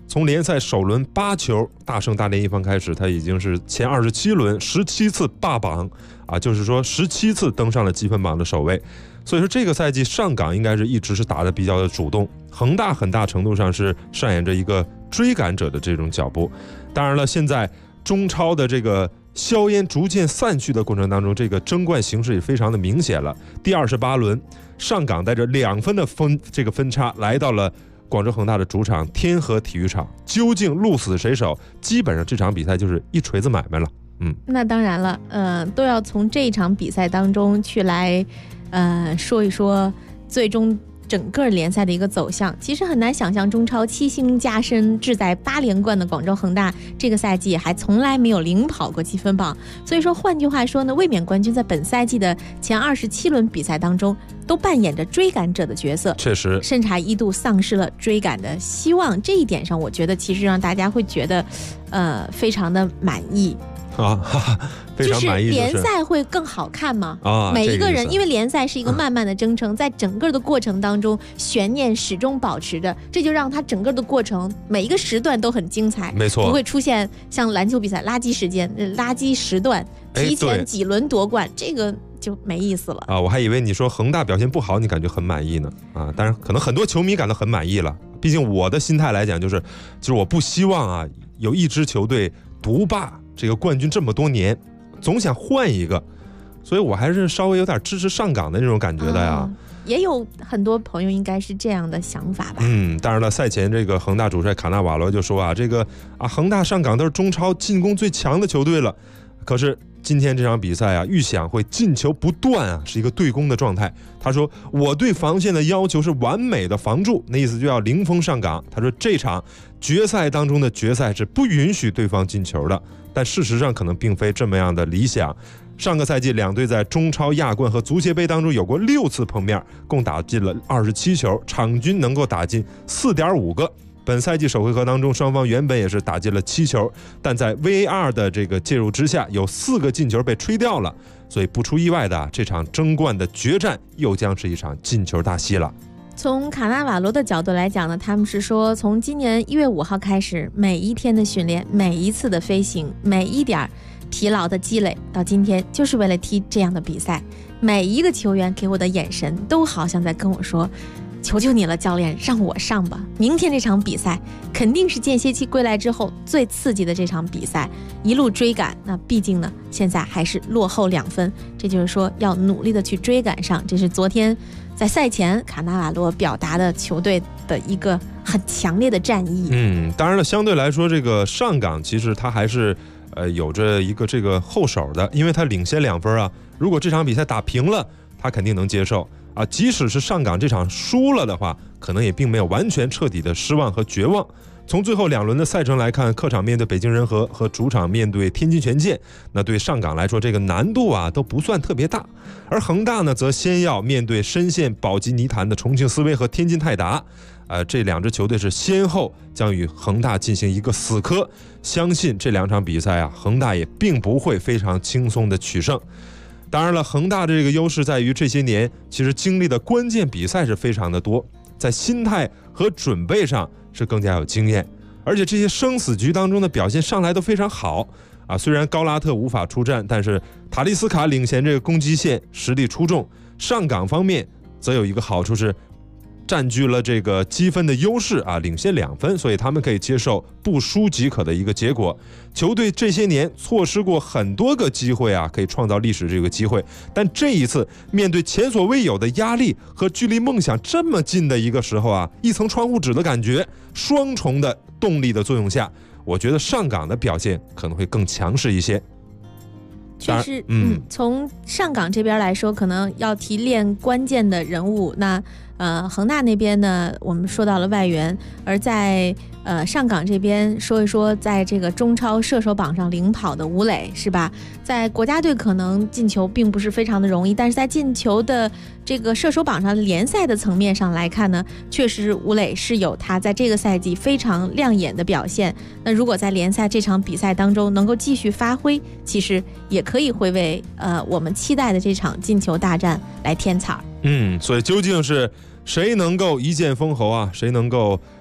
从联赛首轮8球大胜大连一方开始，他已经是前27轮17次霸榜啊，就是说17次登上了积分榜的首位。所以说这个赛季上港应该是一直是打得比较的主动，恒大很大程度上是上演着一个追赶者的这种脚步。当然了，现在中超的这个硝烟逐渐散去的过程当中，这个争冠形势也非常的明显了。第28轮，上港带着2分的分差来到了广州恒大的主场天河体育场，究竟鹿死谁手？基本上这场比赛就是一锤子买卖了。 那当然了，都要从这一场比赛当中去来，说一说最终整个联赛的一个走向。其实很难想象，中超7星加身志在8连冠的广州恒大，这个赛季还从来没有领跑过积分榜。所以说，换句话说呢，卫冕冠军在本赛季的前27轮比赛当中，都扮演着追赶者的角色， 确实， 甚至还一度丧失了追赶的希望。这一点上，我觉得其实让大家会觉得，非常的满意。 非常满意， 就是联赛会更好看吗？每一个人，因为联赛是一个慢慢的征程，在整个的过程当中，悬念始终保持着，这就让它整个的过程每一个时段都很精彩， 没错， 不会出现像篮球比赛垃圾时段，提前几轮夺冠，这个就没意思了啊！我还以为你说恒大表现不好，你感觉很满意呢啊！当然，可能很多球迷感到很满意了。毕竟我的心态来讲，就是我不希望啊有一支球队独霸这个冠军这么多年，总想换一个，所以我还是稍微有点支持上港的那种感觉的呀。 也有很多朋友应该是这样的想法吧。 当然了，赛前这个恒大主帅卡纳瓦罗就说啊，恒大上港都是中超进攻最强的球队了。可是今天这场比赛啊，预想会进球不断啊，是一个对攻的状态。他说我对防线的要求是完美的防住，那意思就要零封上港。他说这场决赛当中的决赛是不允许对方进球的，但事实上可能并非这么样的理想。上个赛季两队在中超亚冠和足协杯当中有过6次碰面，共打进了27球，场均能够打进 4.5个。本赛季首回合当中，双方原本也是打进了7球，但在 VAR 的这个介入之下，有4个进球被吹掉了。所以不出意外的，这场争冠的决战又将是一场进球大戏了。 从卡纳瓦罗的角度来讲呢，他们是说从今年1月5号开始，每一天的训练，每一次的飞行，每一点疲劳的积累，到今天就是为了踢这样的比赛。每一个球员给我的眼神都好像在跟我说，求求你了，教练，让我上吧！明天这场比赛肯定是间歇期归来之后最刺激的这场比赛，一路追赶。那毕竟呢，现在还是落后2分，这就是说要努力的去追赶上。这是昨天在赛前卡纳瓦罗表达的球队的一个很强烈的战意。 当然了，相对来说，这个上港其实他还是有着一个这个后手的，因为他领先2分啊。如果这场比赛打平了，他肯定能接受。即使是上港这场输了的话，可能也并没有完全彻底的失望和绝望。从最后2轮的赛程来看，客场面对北京人和主场面对天津权健，那对上港来说这个难度啊都不算特别大。而恒大呢，则先要面对深陷保级泥潭的重庆斯威和天津泰达，这2支球队是先后将与恒大进行一个死磕。相信这2场比赛啊，恒大也并不会非常轻松的取胜。当然了，恒大的这个优势在于这些年其实经历的关键比赛是非常的多，在心态和准备上是更加有经验，而且这些生死局当中的表现上来都非常好啊。虽然高拉特无法出战，但是塔利斯卡领衔这个攻击线实力出众。上港方面则有一个好处是占据了这个积分的优势啊，领先2分，所以他们可以接受不输即可的一个结果。球队这些年错失过很多个机会啊，可以创造历史这个机会，但这一次面对前所未有的压力和距离梦想这么近的一个时候啊，一层窗户纸的感觉，双重的动力的作用下，我觉得上港的表现可能会更强势一些。 确实，从上港这边来说，可能要提炼关键的人物。那恒大那边呢，我们说到了外援，而在上港这边说一说，在这个中超射手榜上领跑的吴磊，是吧？在国家队可能进球并不是非常的容易，但是在进球的这个射手榜上联赛的层面上来看呢，确实吴磊是有他在这个赛季非常亮眼的表现。那如果在联赛这场比赛当中能够继续发挥，其实也可以会为我们期待的这场进球大战来添彩。 所以究竟是谁能够一剑封喉啊？谁能够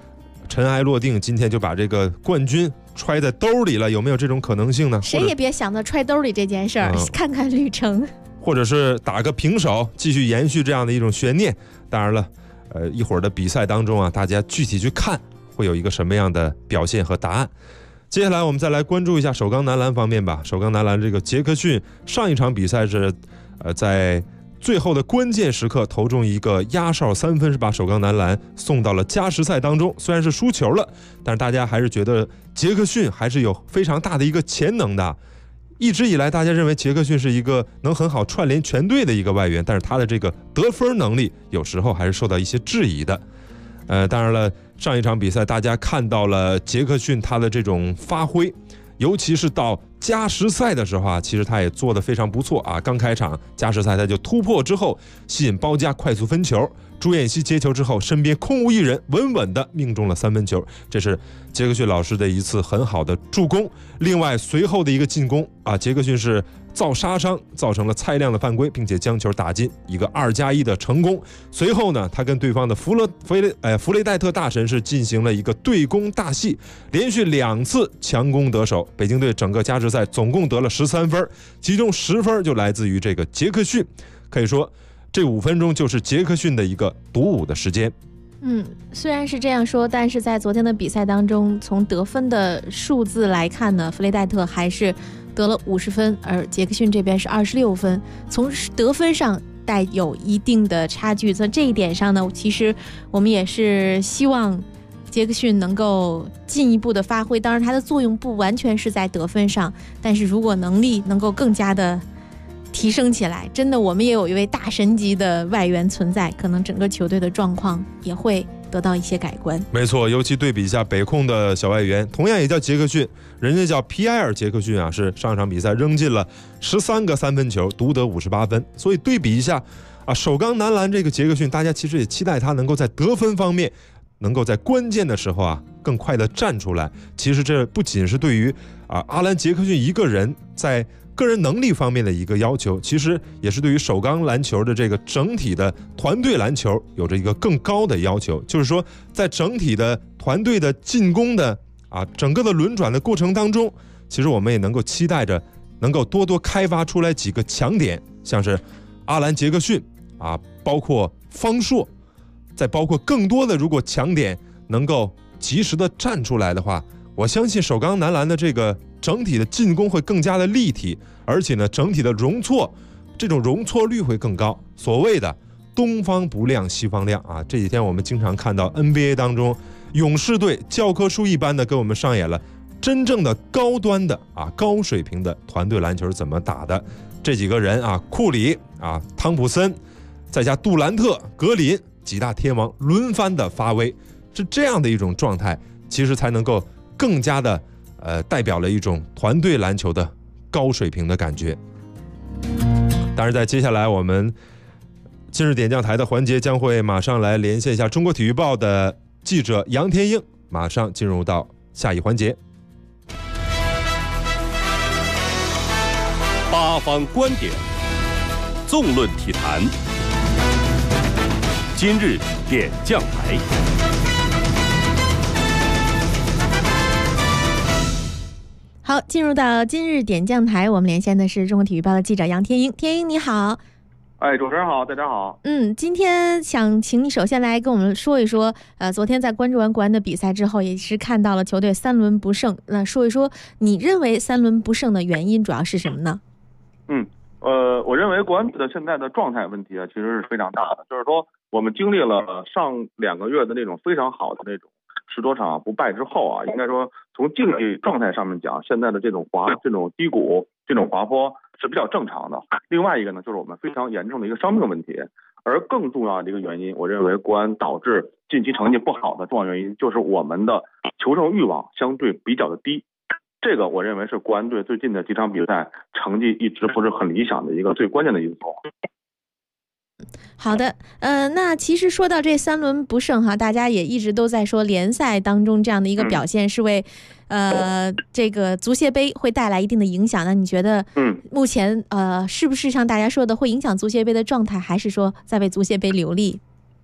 尘埃落定，今天就把这个冠军揣在兜里了，有没有这种可能性呢？ 谁也别想到揣兜里这件事儿，看看旅程， 或者是打个平手，继续延续这样的一种悬念。当然了，一会儿的比赛当中啊，大家具体去看会有一个什么样的表现和答案。接下来我们再来关注一下首钢男篮方面吧。首钢男篮这个杰克逊上一场比赛是在最后的关键时刻投中一个压哨3分，是把首钢男篮送到了加时赛当中。虽然是输球了，但是大家还是觉得杰克逊还是有非常大的一个潜能的。一直以来大家认为杰克逊是一个能很好串联全队的一个外援，但是他的这个得分能力有时候还是受到一些质疑的。当然了，上一场比赛大家看到了杰克逊他的这种发挥，尤其是到加时赛的时候啊，其实他也做得非常不错啊。刚开场加时赛他就突破之后吸引包夹快速分球，朱彦西接球之后身边空无一人，稳稳的命中了3分球，这是杰克逊老师的一次很好的助攻。另外随后的一个进攻啊，杰克逊是造杀伤，造成了蔡亮的犯规，并且将球打进，一个2+1的成功。随后呢，他跟对方的弗雷戴特大神是进行了一个对攻大戏，连续2次强攻得手。北京队整个加时赛总共得了13分，其中10分就来自于这个杰克逊。可以说这5分钟就是杰克逊的一个独舞的时间。 虽然是这样说，但是在昨天的比赛当中，从得分的数字来看呢，弗雷戴特还是得了50分，而杰克逊这边是26分，从得分上带有一定的差距。在这一点上呢，其实我们也是希望杰克逊能够进一步的发挥，当然他的作用不完全是在得分上，但是如果能力能够更加的提升起来，真的我们也有一位大神级的外援存在，可能整个球队的状况也会得到一些改观。 没错，尤其对比一下北控的小外援，同样也叫杰克逊，人家叫皮埃尔杰克逊啊，是上场比赛扔进了13个3分球，独得58分。所以对比一下啊，首钢男篮这个杰克逊，大家其实也期待他能够在得分方面能够在关键的时候啊更快的站出来。其实这不仅是对于阿兰杰克逊一个人在个人能力方面的一个要求，其实也是对于首钢篮球的这个整体的团队篮球有着一个更高的要求。就是说在整体的团队的进攻的整个的轮转的过程当中，其实我们也能够期待着能够多多开发出来几个强点，像是阿兰杰克逊包括方硕，再包括更多的如果强点能够及时的站出来的话，我相信首钢男篮的这个整体的进攻会更加的立体，而且呢整体的这种容错率会更高。所谓的东方不亮西方亮啊，这几天我们经常看到 NBA 当中勇士队教科书一般的给我们上演了真正的高端的高水平的团队篮球是怎么打的。这几个人库里汤普森再加杜兰特格林几大天王轮番的发威，是这样的一种状态，其实才能够更加的代表了一种团队篮球的高水平的感觉。当然在接下来我们今日点将台的环节将会马上来连线一下中国体育报的记者杨天英，马上进入到下一环节。 八方观点，纵论体坛，今日点将台。 好，进入到今日点将台，我们连线的是中国体育报的记者杨天英。天英你好。 主持人好，大家好。 今天想请你首先来跟我们说一说，昨天在关注完国安的比赛之后，也是看到了球队3轮不胜，那说一说你认为3轮不胜的原因主要是什么呢？ 我认为国安队的现在的状态问题其实是非常大的，就是说我们经历了上2个月的那种非常好的那种10多场不败之后应该说从竞技状态上面讲，现在的这种低谷、这种滑坡是比较正常的。另外一个呢，就是我们非常严重的一个伤病问题，而更重要的一个原因，我认为国安导致近期成绩不好的重要原因，就是我们的求胜欲望相对比较的低。这个我认为是国安队最近的几场比赛成绩一直不是很理想的一个最关键的因素。 好的，那其实说到这3轮不胜大家也一直都在说联赛当中这样的一个表现是为这个足协杯会带来一定的影响。那你觉得目前是不是像大家说的会影响足协杯的状态，还是说在为足协杯留力？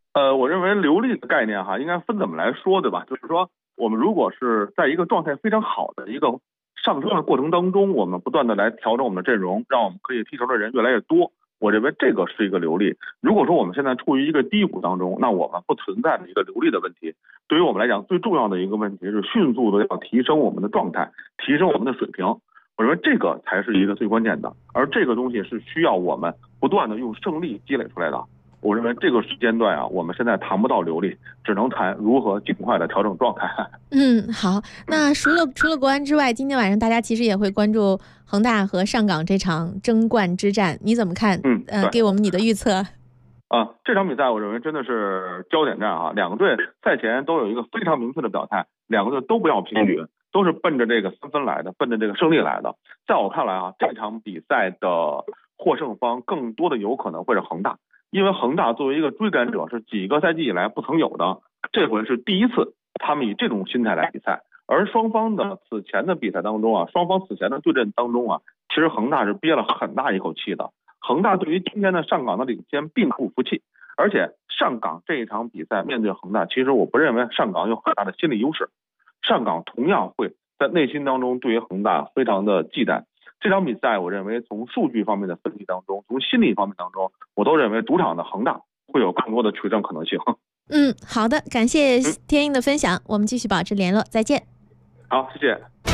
我认为流利的概念应该分怎么来说，对吧？就是说，我们如果是在一个状态非常好的一个上升的过程当中，我们不断的来调整我们的阵容，让我们可以踢球的人越来越多。我认为这个是一个流利。如果说我们现在处于一个低谷当中，那我们不存在的一个流利的问题。对于我们来讲，最重要的一个问题是迅速的要提升我们的状态，提升我们的水平。我认为这个才是一个最关键的，而这个东西是需要我们不断的用胜利积累出来的。我认为这个时间段我们现在谈不到流利，只能谈如何尽快的调整状态。 好，那除了国安之外，今天晚上大家其实也会关注恒大和上港这场争冠之战，你怎么看？给我们你的预测。 这场比赛我认为真的是焦点战两个队赛前都有一个非常明确的表态，两个队都不要平局，都是奔着这个3分来的，奔着这个胜利来的。在我看来这场比赛的获胜方更多的有可能会是恒大。因为恒大作为一个追赶者是几个赛季以来不曾有的，这回是第一次他们以这种心态来比赛。而双方的此前的比赛当中双方此前的对阵当中其实恒大是憋了很大一口气的。恒大对于今天的上港的领先并不服气，而且上港这一场比赛面对恒大，其实我不认为上港有很大的心理优势，上港同样会在内心当中对于恒大非常的忌惮。这场比赛我认为从数据方面的分析当中，从心理方面当中，我都认为主场的恒大会有更多的取胜可能性。 好的，感谢天鹰的分享，我们继续保持联络，再见。 好，谢谢。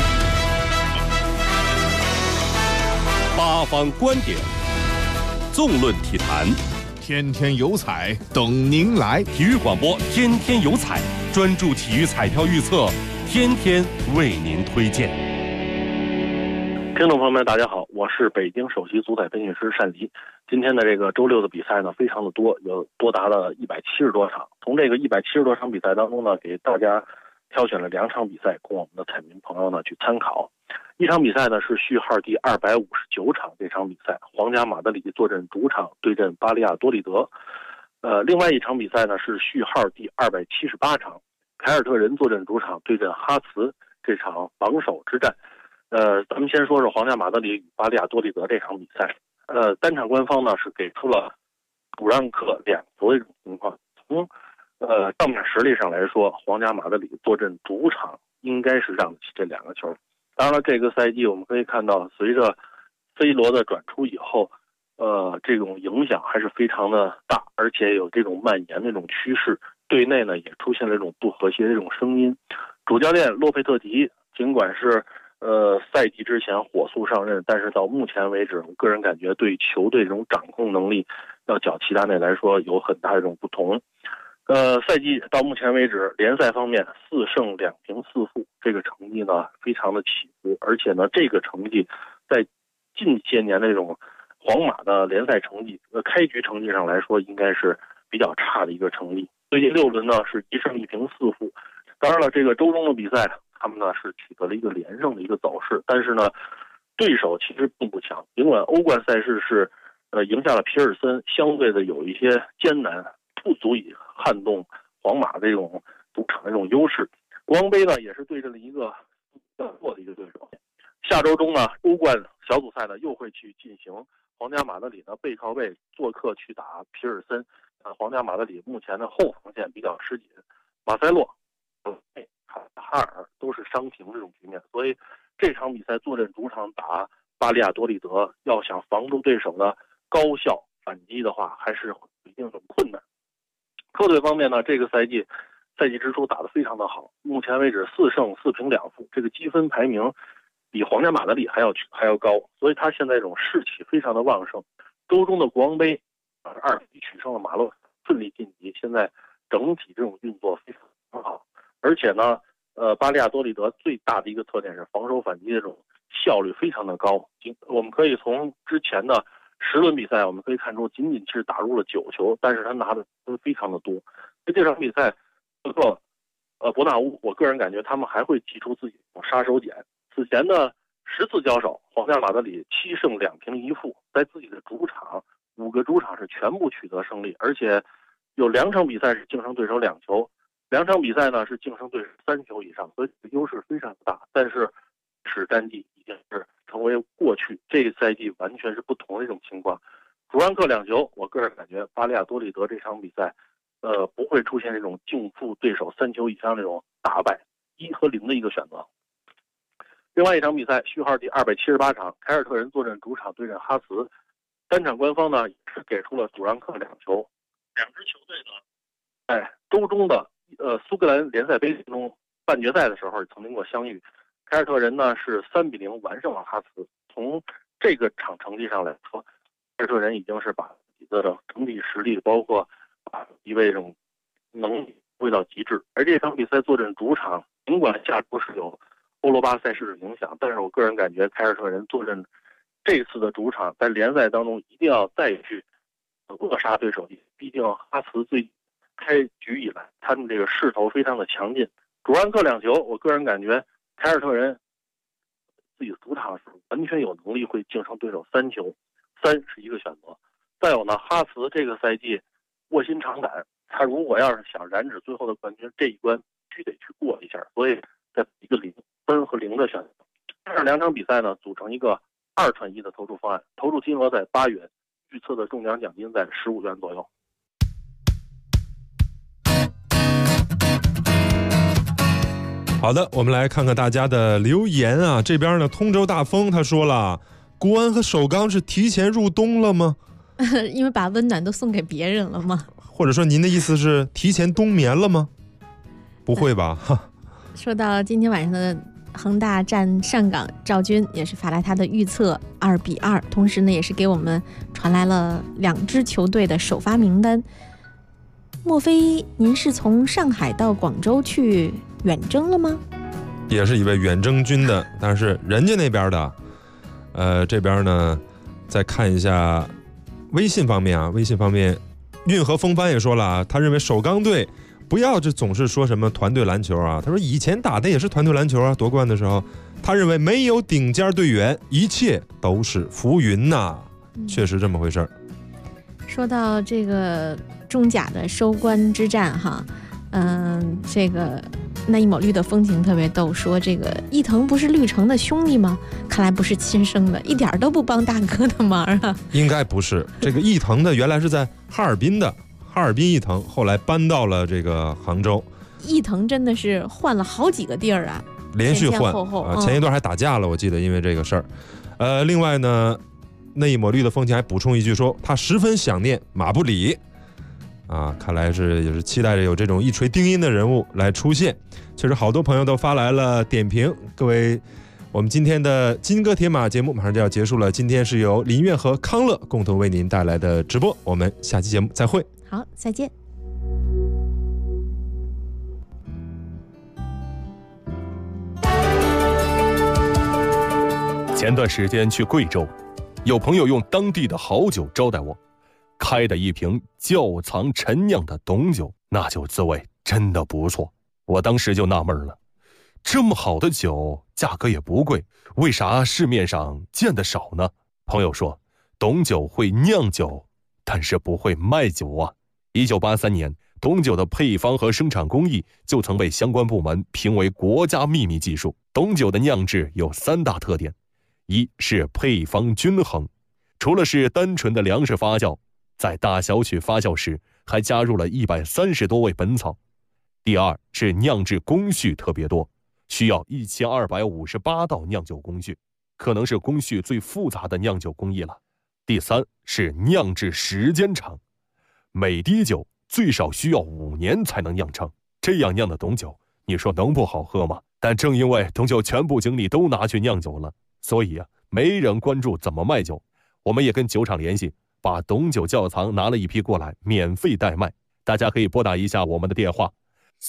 八方观点，纵论体坛， 天天有彩等您来。 体育广播天天有彩，专注体育彩票预测，天天为您推荐。 听众朋友们，大家好，我是北京首席足彩分析师单黎。今天的这个周六的比赛呢，非常的多，有多达了170多场。从这个170多场比赛当中呢，给大家挑选了2场比赛，供我们的彩民朋友呢去参考。一场比赛呢是序号第259场，这场比赛皇家马德里坐镇主场对阵巴利亚多利德。另外一场比赛呢是序号第278场，凯尔特人坐镇主场对阵哈茨，这场防守之战。咱们先说说皇家马德里与巴利亚多利德这场比赛。单场官方呢是给出了主让客2球的这种情况。从账面实力上来说，皇家马德里坐镇主场应该是让得起这2个球。当然了，这个赛季我们可以看到，随着 C 罗的转出以后，这种影响还是非常的大，而且有这种蔓延的这种趋势。队内呢也出现了这种不和谐的这种声音。主教练洛佩特吉尽管是赛季之前火速上任，但是到目前为止，我个人感觉对球队这种掌控能力要较齐达内来说有很大的这种不同。赛季到目前为止，联赛方面4胜2平4负，这个成绩呢非常的起伏，而且呢这个成绩在近些年的这种皇马的联赛成绩开局成绩上来说，应该是比较差的一个成绩。最近6轮呢是1胜1平4负。当然了，这个周中的比赛他们呢是取得了一个连胜的一个走势，但是呢对手其实并不强。尽管欧冠赛事是赢下了皮尔森，相对的有一些艰难，不足以撼动皇马这种主场的这种优势。国王杯呢也是对阵了一个比较弱的一个对手。下周中呢欧冠小组赛呢又会去进行，皇家马德里呢背靠背做客去打皮尔森。皇家马德里目前的后防线比较吃紧，马塞洛、哈尔都是伤停这种局面，所以这场比赛坐镇主场打巴利亚多利德，要想防住对手的高效反击的话，还是有一定的困难。客队方面呢，这个赛季之初打得非常的好，目前为止4胜4平2负，这个积分排名比皇家马德里还要高，所以他现在这种士气非常的旺盛。周中的国王杯2比1取胜了马洛，顺利晋级，现在整体这种运作非常好。而且呢巴利亚多利德最大的一个特点是防守反击的这种效率非常的高。我们可以从之前的10轮比赛我们可以看出，仅仅是打入了9球，但是他拿的分非常的多。这场比赛伯纳乌，我个人感觉他们还会祭出自己的杀手锏。此前的10次交手，皇家马德里7胜2平1负，在自己的主场5个主场是全部取得胜利，而且有2场比赛是净胜对手2球，2场比赛呢是净胜对手3球以上，所以优势非常大。但是史战绩已经是成为过去，这个赛季完全是不同的一种情况。主让客2球，我个人感觉巴利亚多利德这场比赛不会出现这种净负对手3球以上这种大败，1和0的一个选择。另外一场比赛，序号第278场，凯尔特人坐镇主场对阵哈茨，单场官方呢也是给出了主让客2球。两支球队呢，在周中的苏格兰联赛杯中半决赛的时候曾经过相遇，凯尔特人呢是3比0完胜了哈茨。从这个场成绩上来说，凯尔特人已经是把自己的整体实力，包括把一位这种能力挥到极致。而这场比赛坐镇主场，尽管下周是有欧罗巴赛事的影响，但是我个人感觉凯尔特人坐镇这次的主场，在联赛当中一定要再去扼杀对手，毕竟哈茨最开局以来，他们这个势头非常的强劲。主让客2球，我个人感觉凯尔特人自己主场是完全有能力会净胜对手3球，3是一个选择。再有呢，哈茨这个赛季卧薪尝胆，他如果要是想染指最后的冠军，这一关必须得去过一下，所以在一个3和0的选择。这2场比赛呢，组成一个2串1的投注方案，投注金额在8元，预测的中奖奖金在15元左右。 好的，我们来看看大家的留言啊。这边呢，通州大风他说了，国安和首钢是提前入冬了吗？ 因为把温暖都送给别人了吗？ 或者说您的意思是提前冬眠了吗？不会吧？ 说到今天晚上的恒大战上港，赵军也是发来他的预测2比2，同时呢也是给我们传来了2支球队的首发名单。莫非您是从上海到广州去远征了吗？ 也是一位远征军的，但是人家那边的，这边呢，再看一下微信方面啊，微信方面，运河风帆也说了啊，他认为首钢队不要这总是说什么团队篮球啊，他说以前打的也是团队篮球啊，夺冠的时候，他认为没有顶尖队员，一切都是浮云呐，确实这么回事儿。 说到这个中甲的收官之战哈，这个那一抹绿的风情特别逗，说这个伊藤不是绿城的兄弟吗？看来不是亲生的，一点都不帮大哥的忙啊。应该不是，这个伊藤的原来是在哈尔滨的，哈尔滨伊藤，后来搬到了这个杭州。伊藤真的是换了好几个地儿啊，连续换，前前后后，前一段还打架了，我记得因为这个事儿。另外呢，那一抹绿的风情还补充一句说，他十分想念马布里。看来也是期待着有这种一锤定音的人物来出现。确实好多朋友都发来了点评。各位，我们今天的金戈铁马节目马上就要结束了，今天是由林苑和康乐共同为您带来的直播，我们下期节目再会。好，再见。 前段时间去贵州，有朋友用当地的好酒招待我，开的一瓶窖藏陈酿的董酒，那酒滋味真的不错。我当时就纳闷了，这么好的酒价格也不贵，为啥市面上见得少呢？朋友说，董酒会酿酒，但是不会卖酒啊。1983年，董酒的配方和生产工艺就曾被相关部门评为国家秘密技术。董酒的酿制有3大特点，一是配方均衡，除了是单纯的粮食发酵，在大小曲发酵时还加入了130多味本草。第二是酿制工序特别多，需要1258道酿酒工序，可能是工序最复杂的酿酒工艺了。第三是酿制时间长，每滴酒最少需要5年才能酿成，这样酿的董酒，你说能不好喝吗？但正因为董酒全部精力都拿去酿酒了，所以没人关注怎么卖酒。我们也跟酒厂联系，把董酒窖藏拿了一批过来，免费代卖。大家可以拨打一下我们的电话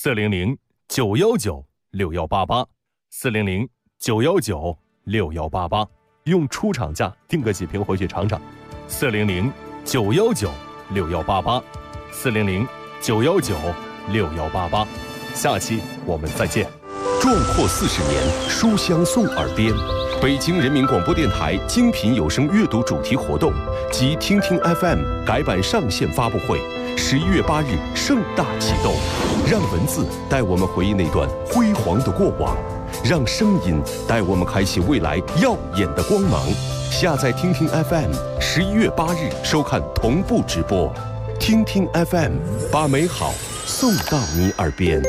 ，400-919-6188，400-919-6188，用出厂价订个几瓶回去尝尝。400-919-6188，400-919-6188。下期我们再见。 壮阔40年，书香送耳边。北京人民广播电台精品有声阅读主题活动及听听 FM 改版上线发布会，11月8日盛大启动。让文字带我们回忆那段辉煌的过往，让声音带我们开启未来耀眼的光芒。下载听听 FM，11月8日收看同步直播。 听听 FM， 把美好送到你耳边。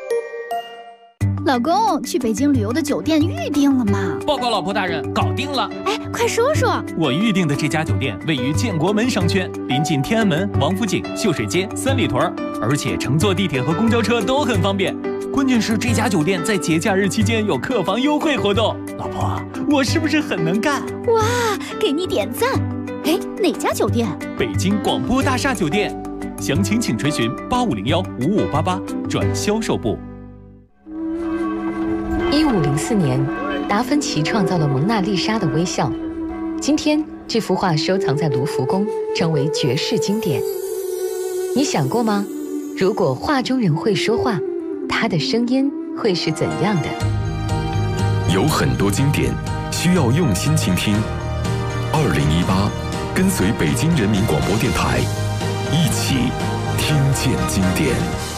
老公，去北京旅游的酒店预定了吗？ 报告老婆大人，搞定了。 哎，快说说。 我预定的这家酒店位于建国门商圈，临近天安门、王府井、秀水街、三里屯，而且乘坐地铁和公交车都很方便。关键是这家酒店在节假日期间有客房优惠活动。老婆，我是不是很能干？ 哇，给你点赞。哎，哪家酒店？ 北京广播大厦酒店。详情请垂询8501-5588转销售部。 1504年，达芬奇创造了蒙娜丽莎的微笑。今天，这幅画收藏在卢浮宫，成为绝世经典。你想过吗？如果画中人会说话，他的声音会是怎样的？ 有很多经典需要用心倾听。2018，跟随北京人民广播电台，一起听见经典。